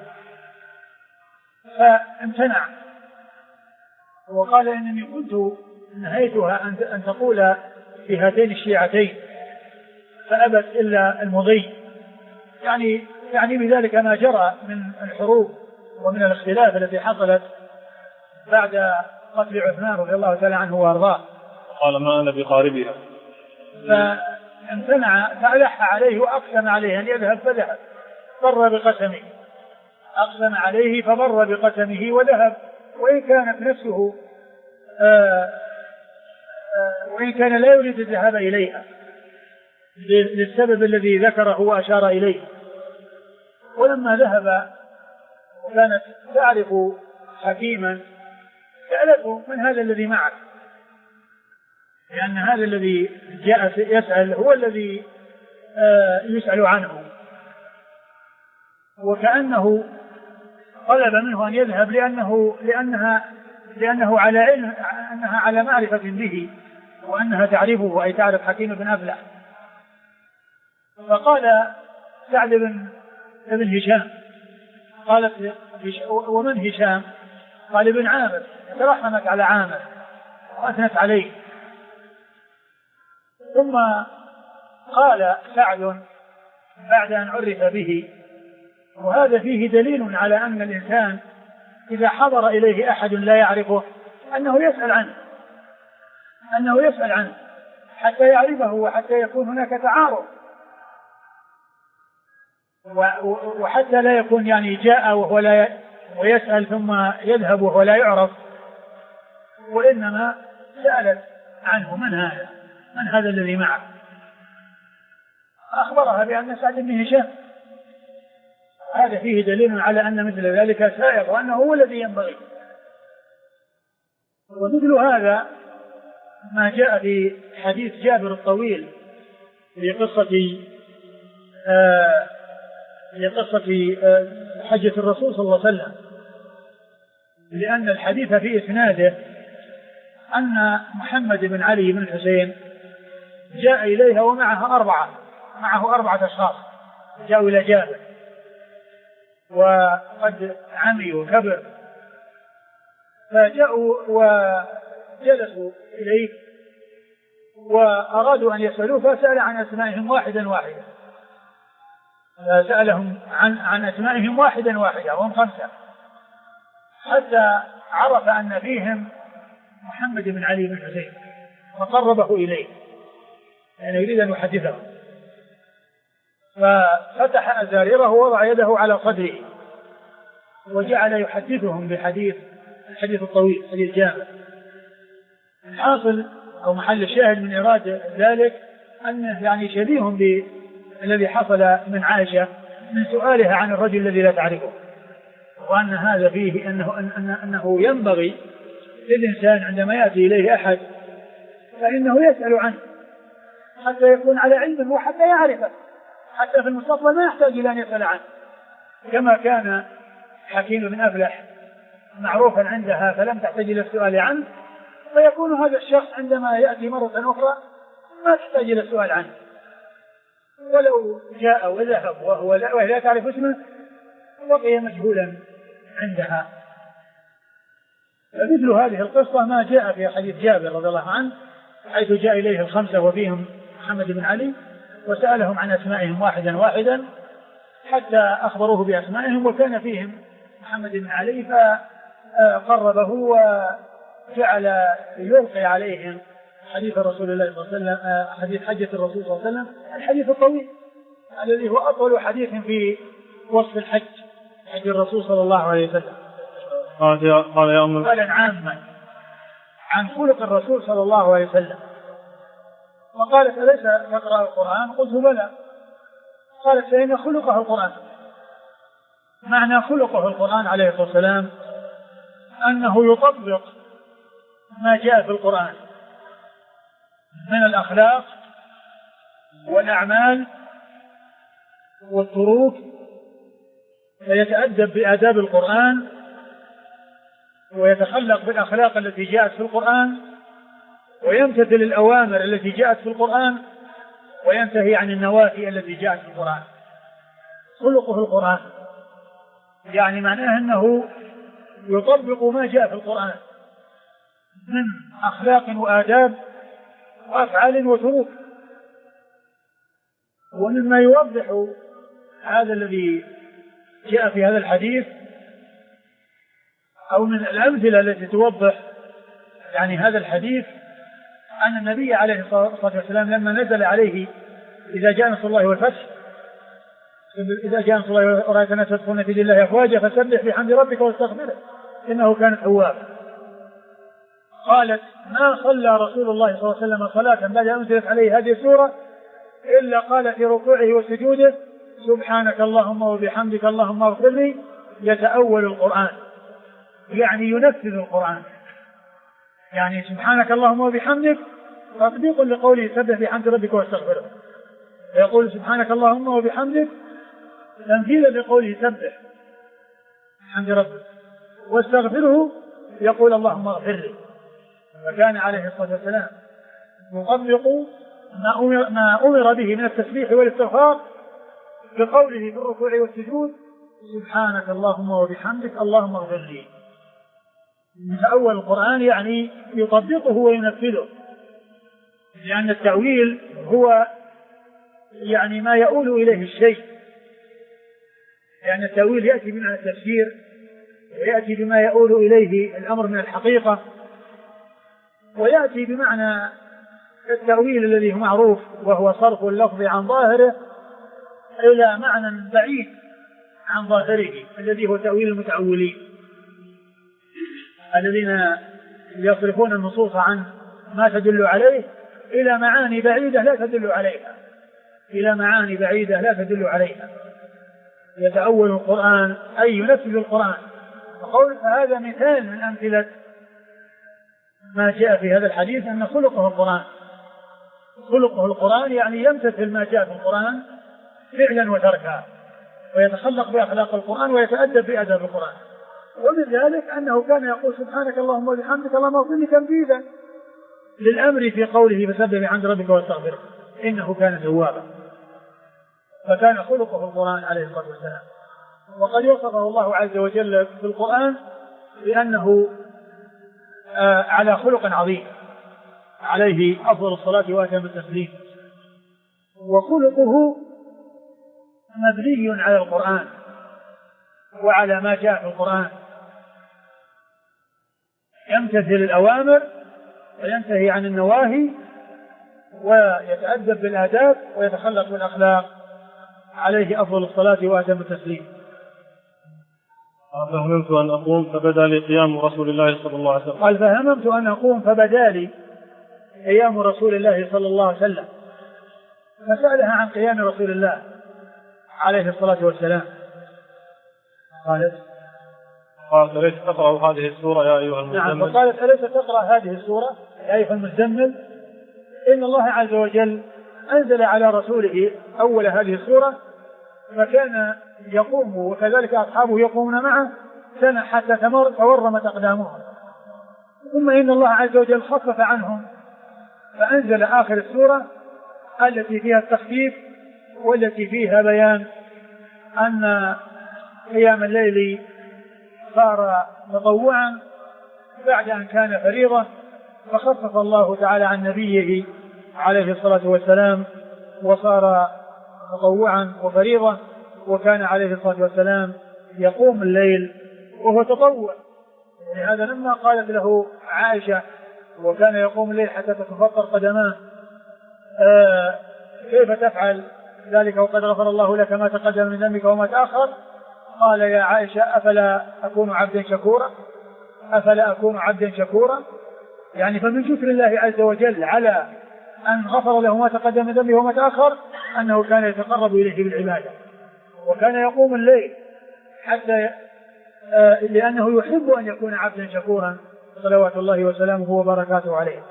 فامتنع وقال إنني كنت نهيتها أن تقول في هاتين الشيعتين فأبت إلا المضي، يعني بذلك ما جرى من الحروب ومن الاختلاف التي حصلت بعد قتل عثمان رضي الله تعالى عنه وارضاه. قال ما أنا بقاربها، فامتنع فألح عليه وأقسم عليه أن يذهب فذهب، بر بقسمه، أقسم عليه فبر بقسمه وذهب، وإن كانت نفسه وإن كان لا يريد الذهاب إليها للسبب الذي ذكره وأشار إليه. ولما ذهب وكانت تعرف حكيما سألته من هذا الذي معك؟ لأن هذا الذي جاء يسأل هو الذي يسأل عنه، وكأنه طلب منه أن يذهب لأنه على علم، أنها على معرفة به وأنها تعرفه، أي تعرف حكيم بن أفلح. فقال سعد بن هشام، قالت ومن هشام؟ قال ابن عامر، ترحمت على عامر وأثنت عليه. ثم قال سعد بعد أن عرف به، وهذا فيه دليل على أن الإنسان إذا حضر إليه أحد لا يعرفه أنه يسأل عنه حتى يعرفه وحتى يكون هناك تعارف، وحتى لا يكون يعني جاء ويسأل ثم يذهب وهو لا يعرف، وإنما سألت عنه من هذا الذي معه. أخبرها بأن سعد بن هشام. هذا فيه دليل على أن مثل ذلك سائغ وأنه هو الذي ينبغي. ومثل هذا ما جاء في حديث جابر الطويل في قصة حجة الرسول صلى الله عليه وسلم، لأن الحديث في إسناده أن محمد بن علي بن الحسين جاء إليها ومعه أربعة أشخاص جاءوا إلى جابر وقد عمي وكبر، فجاءوا وجلسوا إليه وأرادوا أن يسألوه، فسأل عن أسمائهم واحدا واحدا، فسألهم عن أسمائهم واحدا واحدا وهم 5، حتى عرف أن فيهم محمد بن علي بن حسين فقربه إليه يعني يريد أن يحدثه، ففتح أزاريره ووضع يده على صدره وجعل يحدثهم الحديث الطويل، حديث جامع. الحاصل أو محل الشاهد من إرادة ذلك أنه يعني شبيه بالذي حصل من عائشة من سؤالها عن الرجل الذي لا تعرفه، وأن هذا فيه أنه ينبغي للإنسان عندما يأتي إليه أحد فإنه يسأل عنه حتى يكون على علم وحتى يعرفه، حتى في المستقبل ما يحتاج إلى أن يسأل عنه، كما كان حكيم بن أفلح معروفا عندها فلم تحتاج إلى السؤال عنه، فيكون هذا الشخص عندما يأتي مرة أخرى ما تحتاج إلى السؤال عنه، ولو جاء وذهب وهي لا تعرف اسمه بقي مجهولا عندها. فمثل هذه القصة ما جاء في حديث جابر رضي الله عنه، حيث جاء إليه 5 وفيهم محمد بن علي وسألهم عن أسمائهم واحدا واحدا حتى أخبروه بأسمائهم، وكان فيهم محمد بن علي فقربه وجعل يلقي عليهم حديث رسول الله صلى الله عليه وسلم، حديث حجة الرسول صلى الله عليه وسلم، الحديث الطويل الذي هو أطول حديث في وصف الحج، حج الرسول صلى الله عليه وسلم. قال عاما عن خلق الرسول صلى الله عليه وسلم، وقالت أليس يقرأ القرآن؟ قلت بلى. قالت فإن خلقه القرآن. معنى خلقه القرآن عليه الصلاة والسلام أنه يطبق ما جاء في القرآن من الأخلاق والأعمال والتروك، فيتأدب بآداب القرآن ويتخلق بالأخلاق التي جاءت في القرآن ويمتثل الأوامر التي جاءت في القرآن وينتهي عن النواهي التي جاءت في القرآن. خلقه القرآن يعني معناه أنه يطبق ما جاء في القرآن من أخلاق وآداب وأفعال وتروك. ومما يوضح هذا الذي جاء في هذا الحديث أو من الأمثلة التي توضح يعني هذا الحديث أن النبي عليه الصلاة والسلام لما نزل عليه إذا جاء نصر الله والفتح، إذا جاء نصر الله ورأيت الناس يدخلون في دين الله أفواجا فسبح بحمد ربك واستغفره إنه كان توابا. قالت ما صلى رسول الله صلى الله عليه وسلم صلاة بعد أن أنزلت عليه هذه السورة إلا قال في ركوعه وسجوده سبحانك اللهم وبحمدك اللهم اغفر لي، يتأول القرآن يعني ينفذ القرآن، يعني سبحانك اللهم وبحمدك تطبيق لقوله سبح بحمد ربك واستغفره، فيقول سبحانك اللهم وبحمدك تنفيذا لقوله سبح بحمد ربك، واستغفره يقول اللهم اغفر لي. فكان عليه الصلاة والسلام يطبق ما أمر به من التسبيح والاستغفار بقوله في الركوع والسجود سبحانك اللهم وبحمدك اللهم اغفر لي. من أول القرآن يعني يطبقه وينفذه، لأن التأويل هو يعني ما يؤول إليه الشيء، لأن التأويل يأتي بمعنى التفسير ويأتي بما يؤول إليه الأمر من الحقيقة، ويأتي بمعنى التأويل الذي هو معروف وهو صرف اللفظ عن ظاهره إلى معنى بعيد عن ظاهره الذي هو تأويل المتأولين الذين يصرفون النصوص عن ما تدل عليه إلى معاني بعيدة لا تدل عليها، إلى معاني بعيدة لا تدل عليها، يتأول القرآن أي ينفذ القرآن. فهذا مثال من أمثلة ما جاء في هذا الحديث أن خلقه القرآن. خلقه القرآن يعني يمتثل ما جاء في القرآن فعلا وتركا، ويتخلق بأخلاق القرآن ويتأدب بأدب القرآن. ومن ذلك أنه كان يقول سبحانك اللهم وبحمدك اللهم اغفر لي تنفيذا للأمر في قوله فسبح بحمد ربك واستغفره إنه كان توابا. فكان خلقه القرآن عليه الصلاة والسلام. وقد وصفه الله عز وجل في القرآن بأنه على خلق عظيم عليه أفضل الصلاة وأتم التسليم. وخلقه مبني على القرآن وعلى ما جاء في القرآن، يمتثل الأوامر وينتهي عن النواهي ويتأدب بالآداب ويتخلق بالأخلاق، عليه أفضل الصلاة وأتم التسليم. فهممت أن أقوم فبدا لي قيام رسول الله صلى الله عليه وسلم. قال فهممت أن أقوم فبدا لي قيام رسول الله صلى الله عليه وسلم، فسألها عن قيام رسول الله عليه الصلاة والسلام. قالت أليس تقرأ هذه السورة يا أيها المزمل؟ نعم، فقالت أليس تقرأ هذه السورة يا أيها المزمل؟ إن الله عز وجل أنزل على رسوله أول هذه السورة فكان يقوم وكذلك أصحابه يقومون معه سنة حتى تورمت أقدامهم، ثم إن الله عز وجل خفف عنهم فأنزل آخر السورة التي فيها التخفيف والتي فيها بيان أن قيام الليل صار تطوعا بعد أن كان فريضة، فخفف الله تعالى عن نبيه عليه الصلاة والسلام وصار تطوعا وفريضة، وكان عليه الصلاة والسلام يقوم الليل وهو تطوع. لهذا لما قالت له عائشة وكان يقوم الليل حتى تتفطر قدماه كيف تفعل ذلك وقد غفر الله لك ما تقدم من ذنبك وما تأخر؟ قال يا عائشة أفلا أكون عبدا شكورا؟ أفلا أكون عبدا شكورا؟ يعني فمن شكر الله عز وجل على أن غفر له ما تقدم من ذنبه وما تأخر أنه كان يتقرب إليه بالعبادة، وكان يقوم الليل حتى لأنه يحب أن يكون عبدا شكورا صلوات الله وسلامه وبركاته عليه.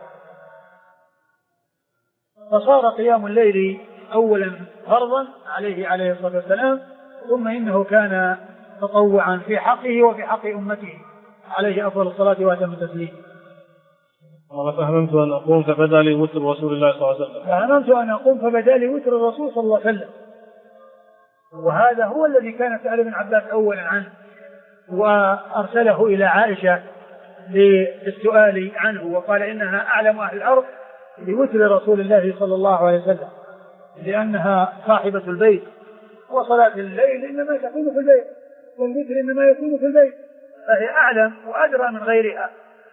فصار قيام الليل أولا فرضا عليه الصلاة والسلام، ثم إنه كان تطوعا في حقه وفي حق أمته عليه أفضل الصلاة وأتم التسليم. فهممت أن أقوم فبدا لي وتر رسول الله صلى الله عليه وسلم. فهممت أن أقوم فبدا لي وتر الرسول صلى الله عليه وسلم، وهذا هو الذي كان سأل ابن عباس أولا عنه وأرسله إلى عائشة للسؤال عنه، وقال إنها أعلم أهل الأرض بوتر رسول الله صلى الله عليه وسلم لأنها صاحبة البيت، وصلاة الليل إنما تكون في البيت والوتر إنما يكون في البيت، فهي أعلم وأدرى من غيرها.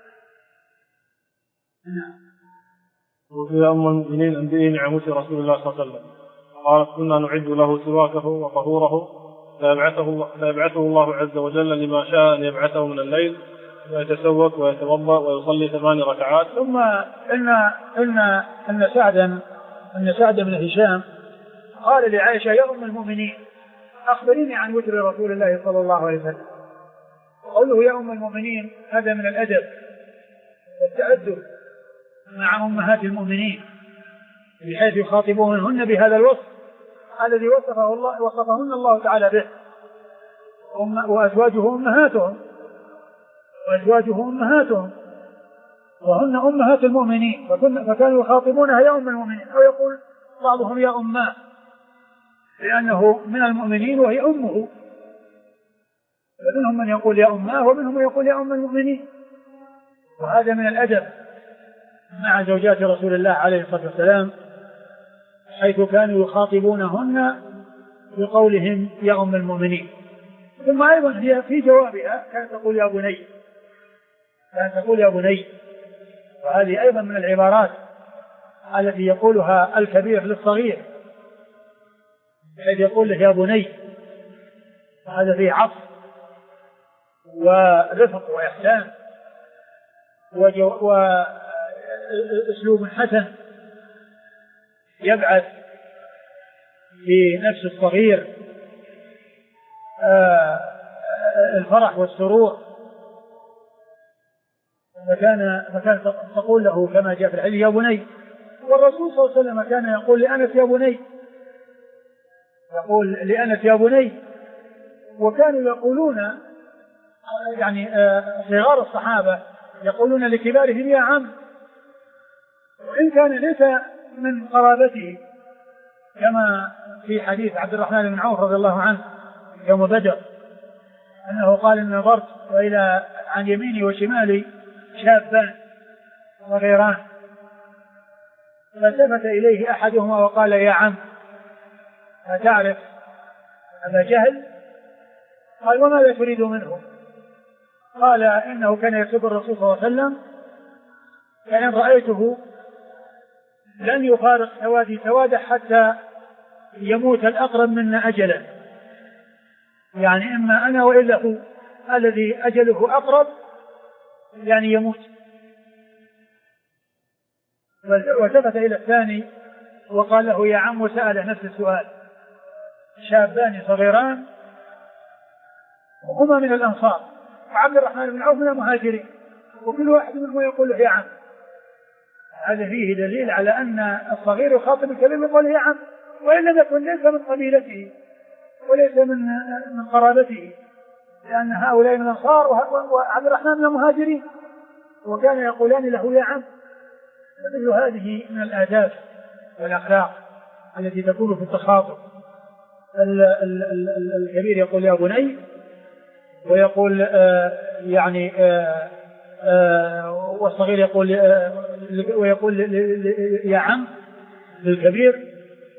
وفي أم المؤمنين أنبئي عن وتر رسول الله صلى الله عليه وسلم. قالت كنا نعد له سواكه وطهوره فيبعثه الله عز وجل لما شاء أن يبعثه من الليل ويتسوك ويتوضأ ويصلي 8 ركعات. ثم إن سعد بن هشام قال لعائشة يا أم المؤمنين أخبريني عن وتر رسول الله صلى الله عليه وسلم. قوله يا أم المؤمنين هذا من الأدب والتأدب مع أمهات المؤمنين بحيث يخاطبونهن بهذا الوصف الذي وصفهن الله تعالى به. وأزواجه أمهاتهم وهن أمهات المؤمنين، فكانوا يخاطبونها يا أم المؤمنين، أو يقول بعضهم يا أماه، لأنه من المؤمنين وهي أمه، فمنهم من يقول يا أماه ومنهم من يقول يا أم المؤمنين. وهذا من الأدب مع زوجات رسول الله عليه الصلاة والسلام، حيث كانوا يخاطبونهن بقولهم يا أم المؤمنين. ثم أيضا هي في جوابها كانت تقول يا بني، وهذه أيضا من العبارات التي يقولها الكبير للصغير، حيث يقول له يا بني، هذا فيه عطف ورفق وإحسان وأسلوب حسن يبعث في نفس الصغير الفرح والسرور. فكان تقول له كما جاء في الحديث يا بني. والرسول صلى الله عليه وسلم كان يقول لأنس يا بني، وكانوا يقولون يعني صغار الصحابة يقولون لكبارهم يا عم، وإن كان ليس من قرابته، كما في حديث عبد الرحمن بن عوف رضي الله عنه يوم بدر أنه قال إن نظرت وإلى عن يميني وشمالي شابان صغيران، فالتفت إليه أحدهما وقال يا عم أتعرف أبا جهل؟ قال وماذا تريد منه؟ قال إنه كان يسب الرسول صلى الله عليه وسلم، فإن رأيته لن يفارق سوادي سواده حتى يموت الأقرب منا أجلا، يعني إما أنا وإلا هو الذي أجله أقرب يعني يموت. والتفت إلى الثاني وقال له يا عم، وسأله نفس السؤال. شابان صغيران وهما من الأنصار، وعبد الرحمن بن عوف من المهاجرين، وكل واحد منهم يقول له يا عم. هذا فيه دليل على أن الصغير يخاطب الكبير يقول يا عم، وإن لم يكن ليس من قبيلته وليس من قرابته، لأن هؤلاء من الأنصار وعبد الرحمن من المهاجرين، وكان يقولان له يا عم. مثل هذه من الآداب والأخلاق التي تكون في التخاطب. الكبير يقول يا بني، ويقول والصغير ويقول يا عم للكبير.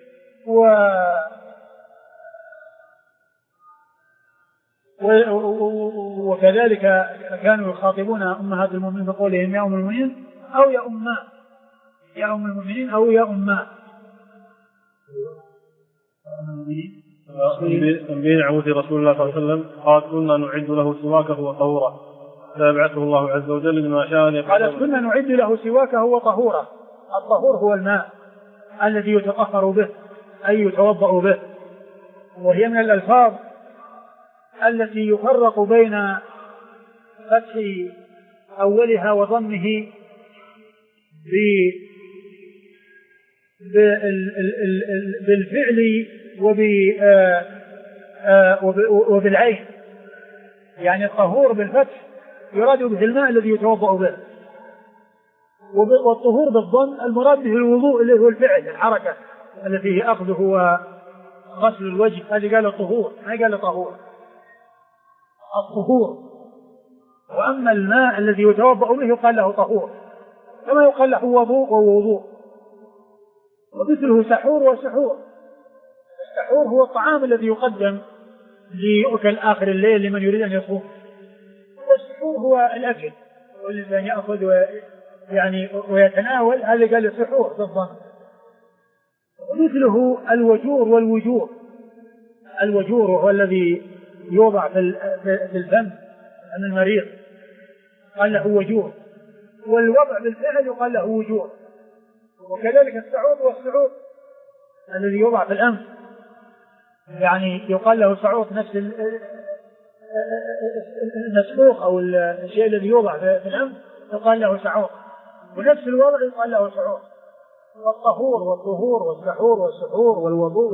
وكذلك كانوا يخاطبون أمهات المؤمنين بقولهم يا أم المؤمنين أو يا أمّا، يا أم المؤمنين أو يا أمّا. تنبيه عموت رسول الله صلى الله عليه وسلم قال كنا نعد له سواكه وطهوره فيبعثه الله عز وجل لما شاء. قال كنا نعد له سواكه وطهوره. الطهور هو الماء الذي يتطهر به أي يتوضأ به، وهي من الألفاظ التي يفرق بين فتح أولها وضمه بالفعل وبالعين. يعني الطهور بالفتح يراد به الماء الذي يتوضأ به، والطهور بالضم المراد به الوضوء اللي هو الفعل الحركة التي هي أخذه وغسل الوجه. هذه قال الطهور، ما قال طهور، الطهور. وأما الماء الذي يتوضأ به يقال له طهور، كما يقال له وضوء ووضوء. ومثله سحور وسحور. السحور هو الطعام الذي يقدم ليؤكل آخر الليل لمن يريد أن يصوم، والسحور هو الأكل والإنسان يأخذ ويتناول، هذا قال السحور بالضبط. ومثله الوجور والوجور. الوجور هو الذي يوضع في الفم عن المريض قال له وجور، والوضع بالفعل يقال له وجور. وكذلك السعوط والسعوط الذي يوضع في الأنف يعني يقال له سعوط، نفس المسحوق أو الشيء الذي يوضع في الأنف يقال له سعوط. ونفس الوضع يقال له سحور. والطهور والطهور والسحور والسحور والوضوء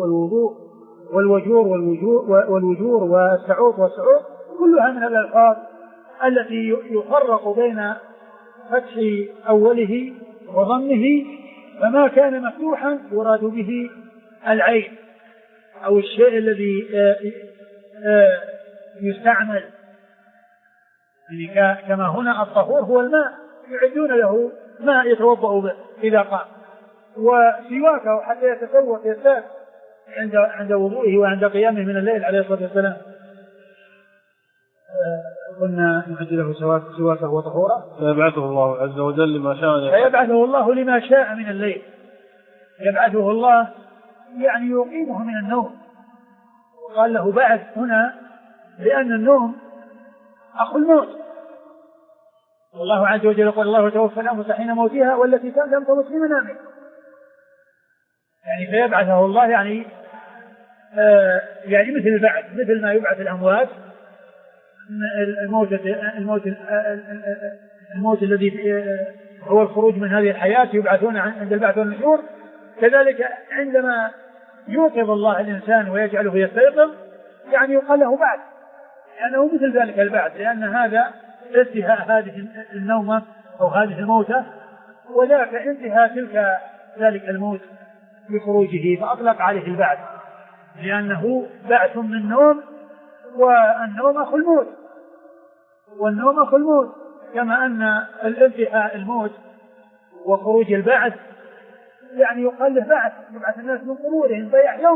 والوجور والسعود والسعود كلها من الألفاظ التي يفرق بين فتح أوله وضمه، فما كان مفتوحا يراد به العين أو الشيء الذي يستعمل، يعني كما هنا الطهور هو الماء يعدون له ماء يتوضأ به إذا قام، وسواكه حتى يتسوق يساك عند وضوئه وعند قيامه من الليل عليه الصلاة والسلام. قلنا نعد له سواكه وطهوره فيبعثه الله عز وجل لما شاء، فيبعثه الله لما شاء من الليل. يبعثه الله يعني يقيمه من النوم. قال له بعث هنا لأن النوم أخو الموت. الله عز وجل يقول الله توفى الأنفس حين موتها والتي لم تمت في منامها، يعني فيبعثه الله يعني مثل البعث، مثل ما يبعث الأموات. الموت الذي هو الخروج من هذه الحياة يبعثون عند البعث والنشور، كذلك عندما يوقظ الله الإنسان ويجعله يستيقظ يعني يقال له بعث، لأنه مثل ذلك البعث، لأن هذا انتهاء هذه النومة أو هذه الموتة، وذاك انتهاء ذلك الموت بخروجه، فأطلق عليه البعث لأنه بعث من نوم، والنوم أخو الموت، والنوم أخو الموت، كما أن الانتهاء الموت وخروج البعث يعني يقال له بعث، يبعث الناس من قبورهم فيحيون،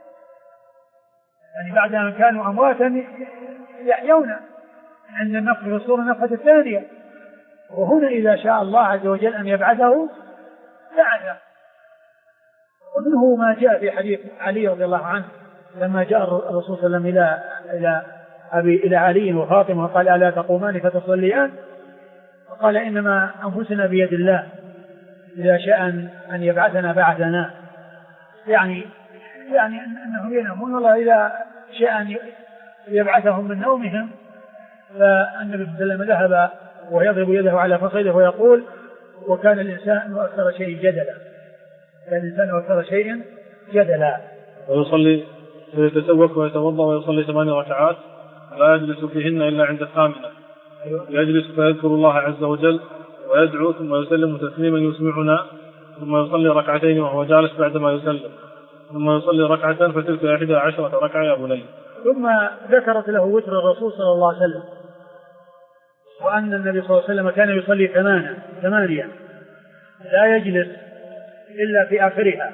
يعني بعد أن كانوا أمواتا يحيون عند النفخ في الصور النفخة الثانية. وهنا إذا شاء الله عز وجل أن يبعثه بعثه. ومنه ما جاء في حديث علي رضي الله عنه لما جاء الرسول صلى الله عليه وسلم إلى علي وفاطمة وقال ألا تقومان فتصليان؟ وقال إنما أنفسنا بيد الله إذا شاء أن يبعثنا بعثنا، يعني أنهم ينامون، والله إذا شاء أن يبعثهم من نومهم. فالنبي صلى الله عليه وسلم ذهب ويضرب يده على فصيله ويقول وكان الإنسان أكثر شيء جدلا، كان الإنسان أكثر شيء جدلا. ويصلي ويتسوق ويتوضأ ويصلي 8 ركعات لا يجلس فيهن إلا عند الثامنة، يجلس فيذكر الله عز وجل ويدعو ثم يسلم تسليما يسمعنا، ثم يصلي ركعتين وهو جالس بعدما يسلم، ثم يصلي ركعتان فتلك 11 ركعة يا بني. ثم ذكرت له وتر الرسول صلى الله عليه وسلم، وأن النبي صلى الله عليه وسلم كان يصلي 8 لا يجلس إلا في آخرها،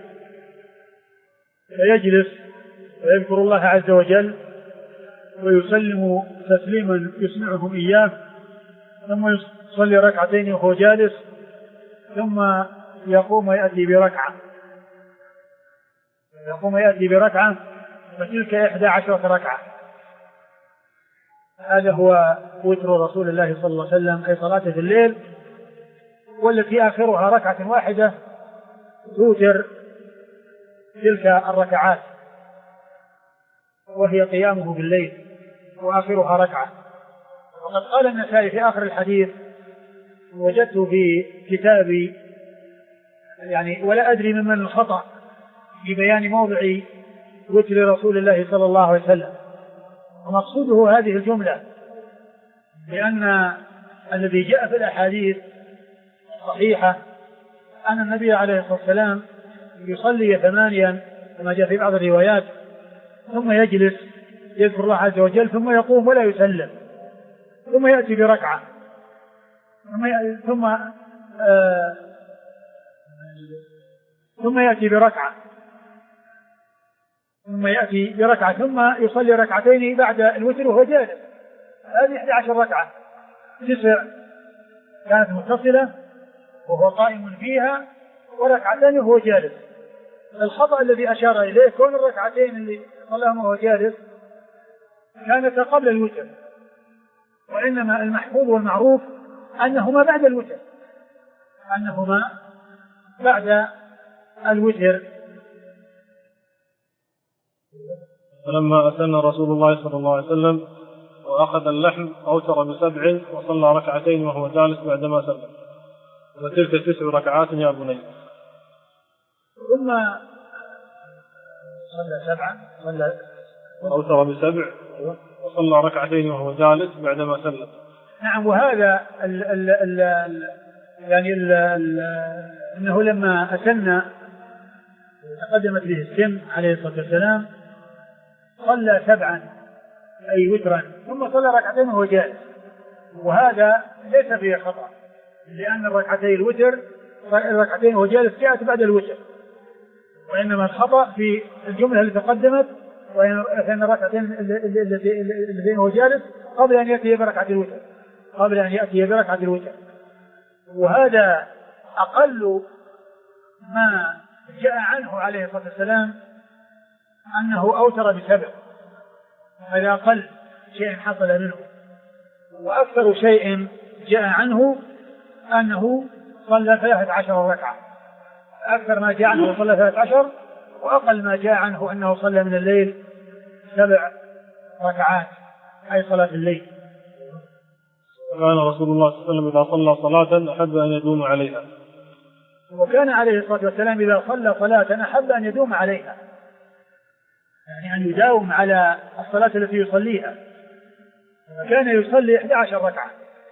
فيجلس ويذكر الله عز وجل ويسلم تسليما يسمعهم إياه، ثم يصلي ركعتين وهو جالس، ثم يقوم ويأتي بركعة فتلك 11 ركعة. هذا هو وتر رسول الله صلى الله عليه وسلم، أي صلاته في الليل، والتي آخرها ركعة واحدة توتر تلك الركعات، وهي قيامه بالليل وآخرها ركعة. وقد قال النسائي في آخر الحديث وجدت في كتابي يعني ولا أدري ممن الخطأ في بيان موضع وتر رسول الله صلى الله عليه وسلم، ومقصوده هذه الجملة، لأن الذي جاء في الأحاديث الصحيحة أن النبي عليه الصلاة والسلام يصلي 8 كما جاء في بعض الروايات، ثم يجلس يذكر الله عز وجل، ثم يقوم ولا يسلم، ثم يأتي بركعة، ثم يأتي بركعة، ثم يصلي ركعتين بعد الوتر وهو جالس. هذه 11 ركعة، 9 كانت متصلة وهو قائم فيها، وركعتين وهو جالس. الخطأ الذي أشار إليه كون الركعتين اللي صلاهم وهو جالس كانت قبل الوتر، وإنما المحفوظ والمعروف أنهما بعد الوتر. فلما أسن رسول الله صلى الله عليه وسلم وأخذ اللحم أوتر ب7 وصلى ركعتين وهو جالس بعدما سلم. وتلك 9 ركعات يا بني. ثم صلى 7 أوتر ب7 وصلى ركعتين وهو جالس بعدما سلم. نعم. وهذا أنه لما أسن تقدمت به السن عليه الصلاة والسلام صلى 7 أي وترا ثم صلى ركعتين وهو جالس، وهذا ليس فيه خطأ، لأن الركعتين وهو جالس جاءت بعد الوتر، وإنما الخطأ في الجملة التي تقدمت، وأن الركعتين اللذين هو جالس قبل أن يأتي بركعة الوتر، وهذا أقل ما جاء عنه عليه الصلاة والسلام أنه أوتر ب7، هذا أقل شيء حصل منه، وأكثر شيء جاء عنه أنه صلى 13 ركعة، أكثر ما جاء عنه صلى 13، وأقل ما جاء عنه أنه صلى من الليل 7 ركعات أي صلاة الليل. كان رسول الله صلى الله عليه وسلم إذا صلى صلاة أحب أن يدوم عليها، وكان عليه الصلاة والسلام إذا صلى صلاة أحب أن يدوم عليها، يعني أن يداوم على الصلاة التي يصليها، كان يصلي 11 ركعة،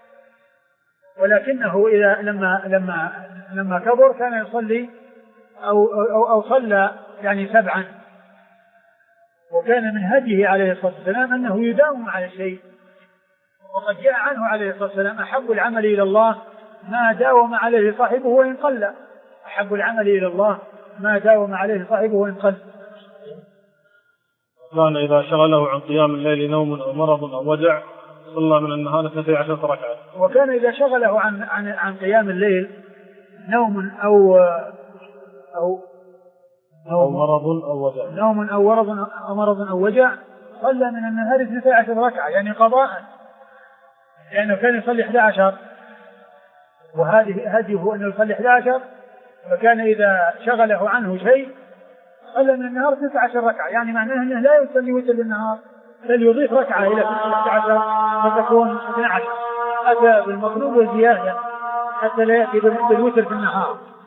ولكنه إذا لما كبر كان يصلي أو صلى يعني 7، وكان من هديه عليه الصلاة والسلام أنه يداوم على شيء، وقد جاء عنه عليه الصلاة والسلام أحب العمل إلى الله ما داوم عليه صاحبه وإن قل، أحب العمل إلى الله ما داوم عليه صاحبه وإن قل. كان إذا شغله عن قيام الليل نوم أو مرض أو وجع صلى من النهار 12 ركعة. وكان إذا شغله عن قيام الليل نوم أو مرض أو وجع، نوم أو مرض أو وجع صلى من النهار 12 ركعة يعني قضاء، لأنه كان يصلي 11، وهذه هديه أنه يصلي 11، فكان إذا شغله عنه شيء صلى من النهار 12 ركعة، يعني معناه أنه لا يصلي وتر بالنهار بل يضيف ركعة إلى 11 فتكون 12، أتى بالمطلوب والزيادة حتى لا يأتي بالوتر في النهار.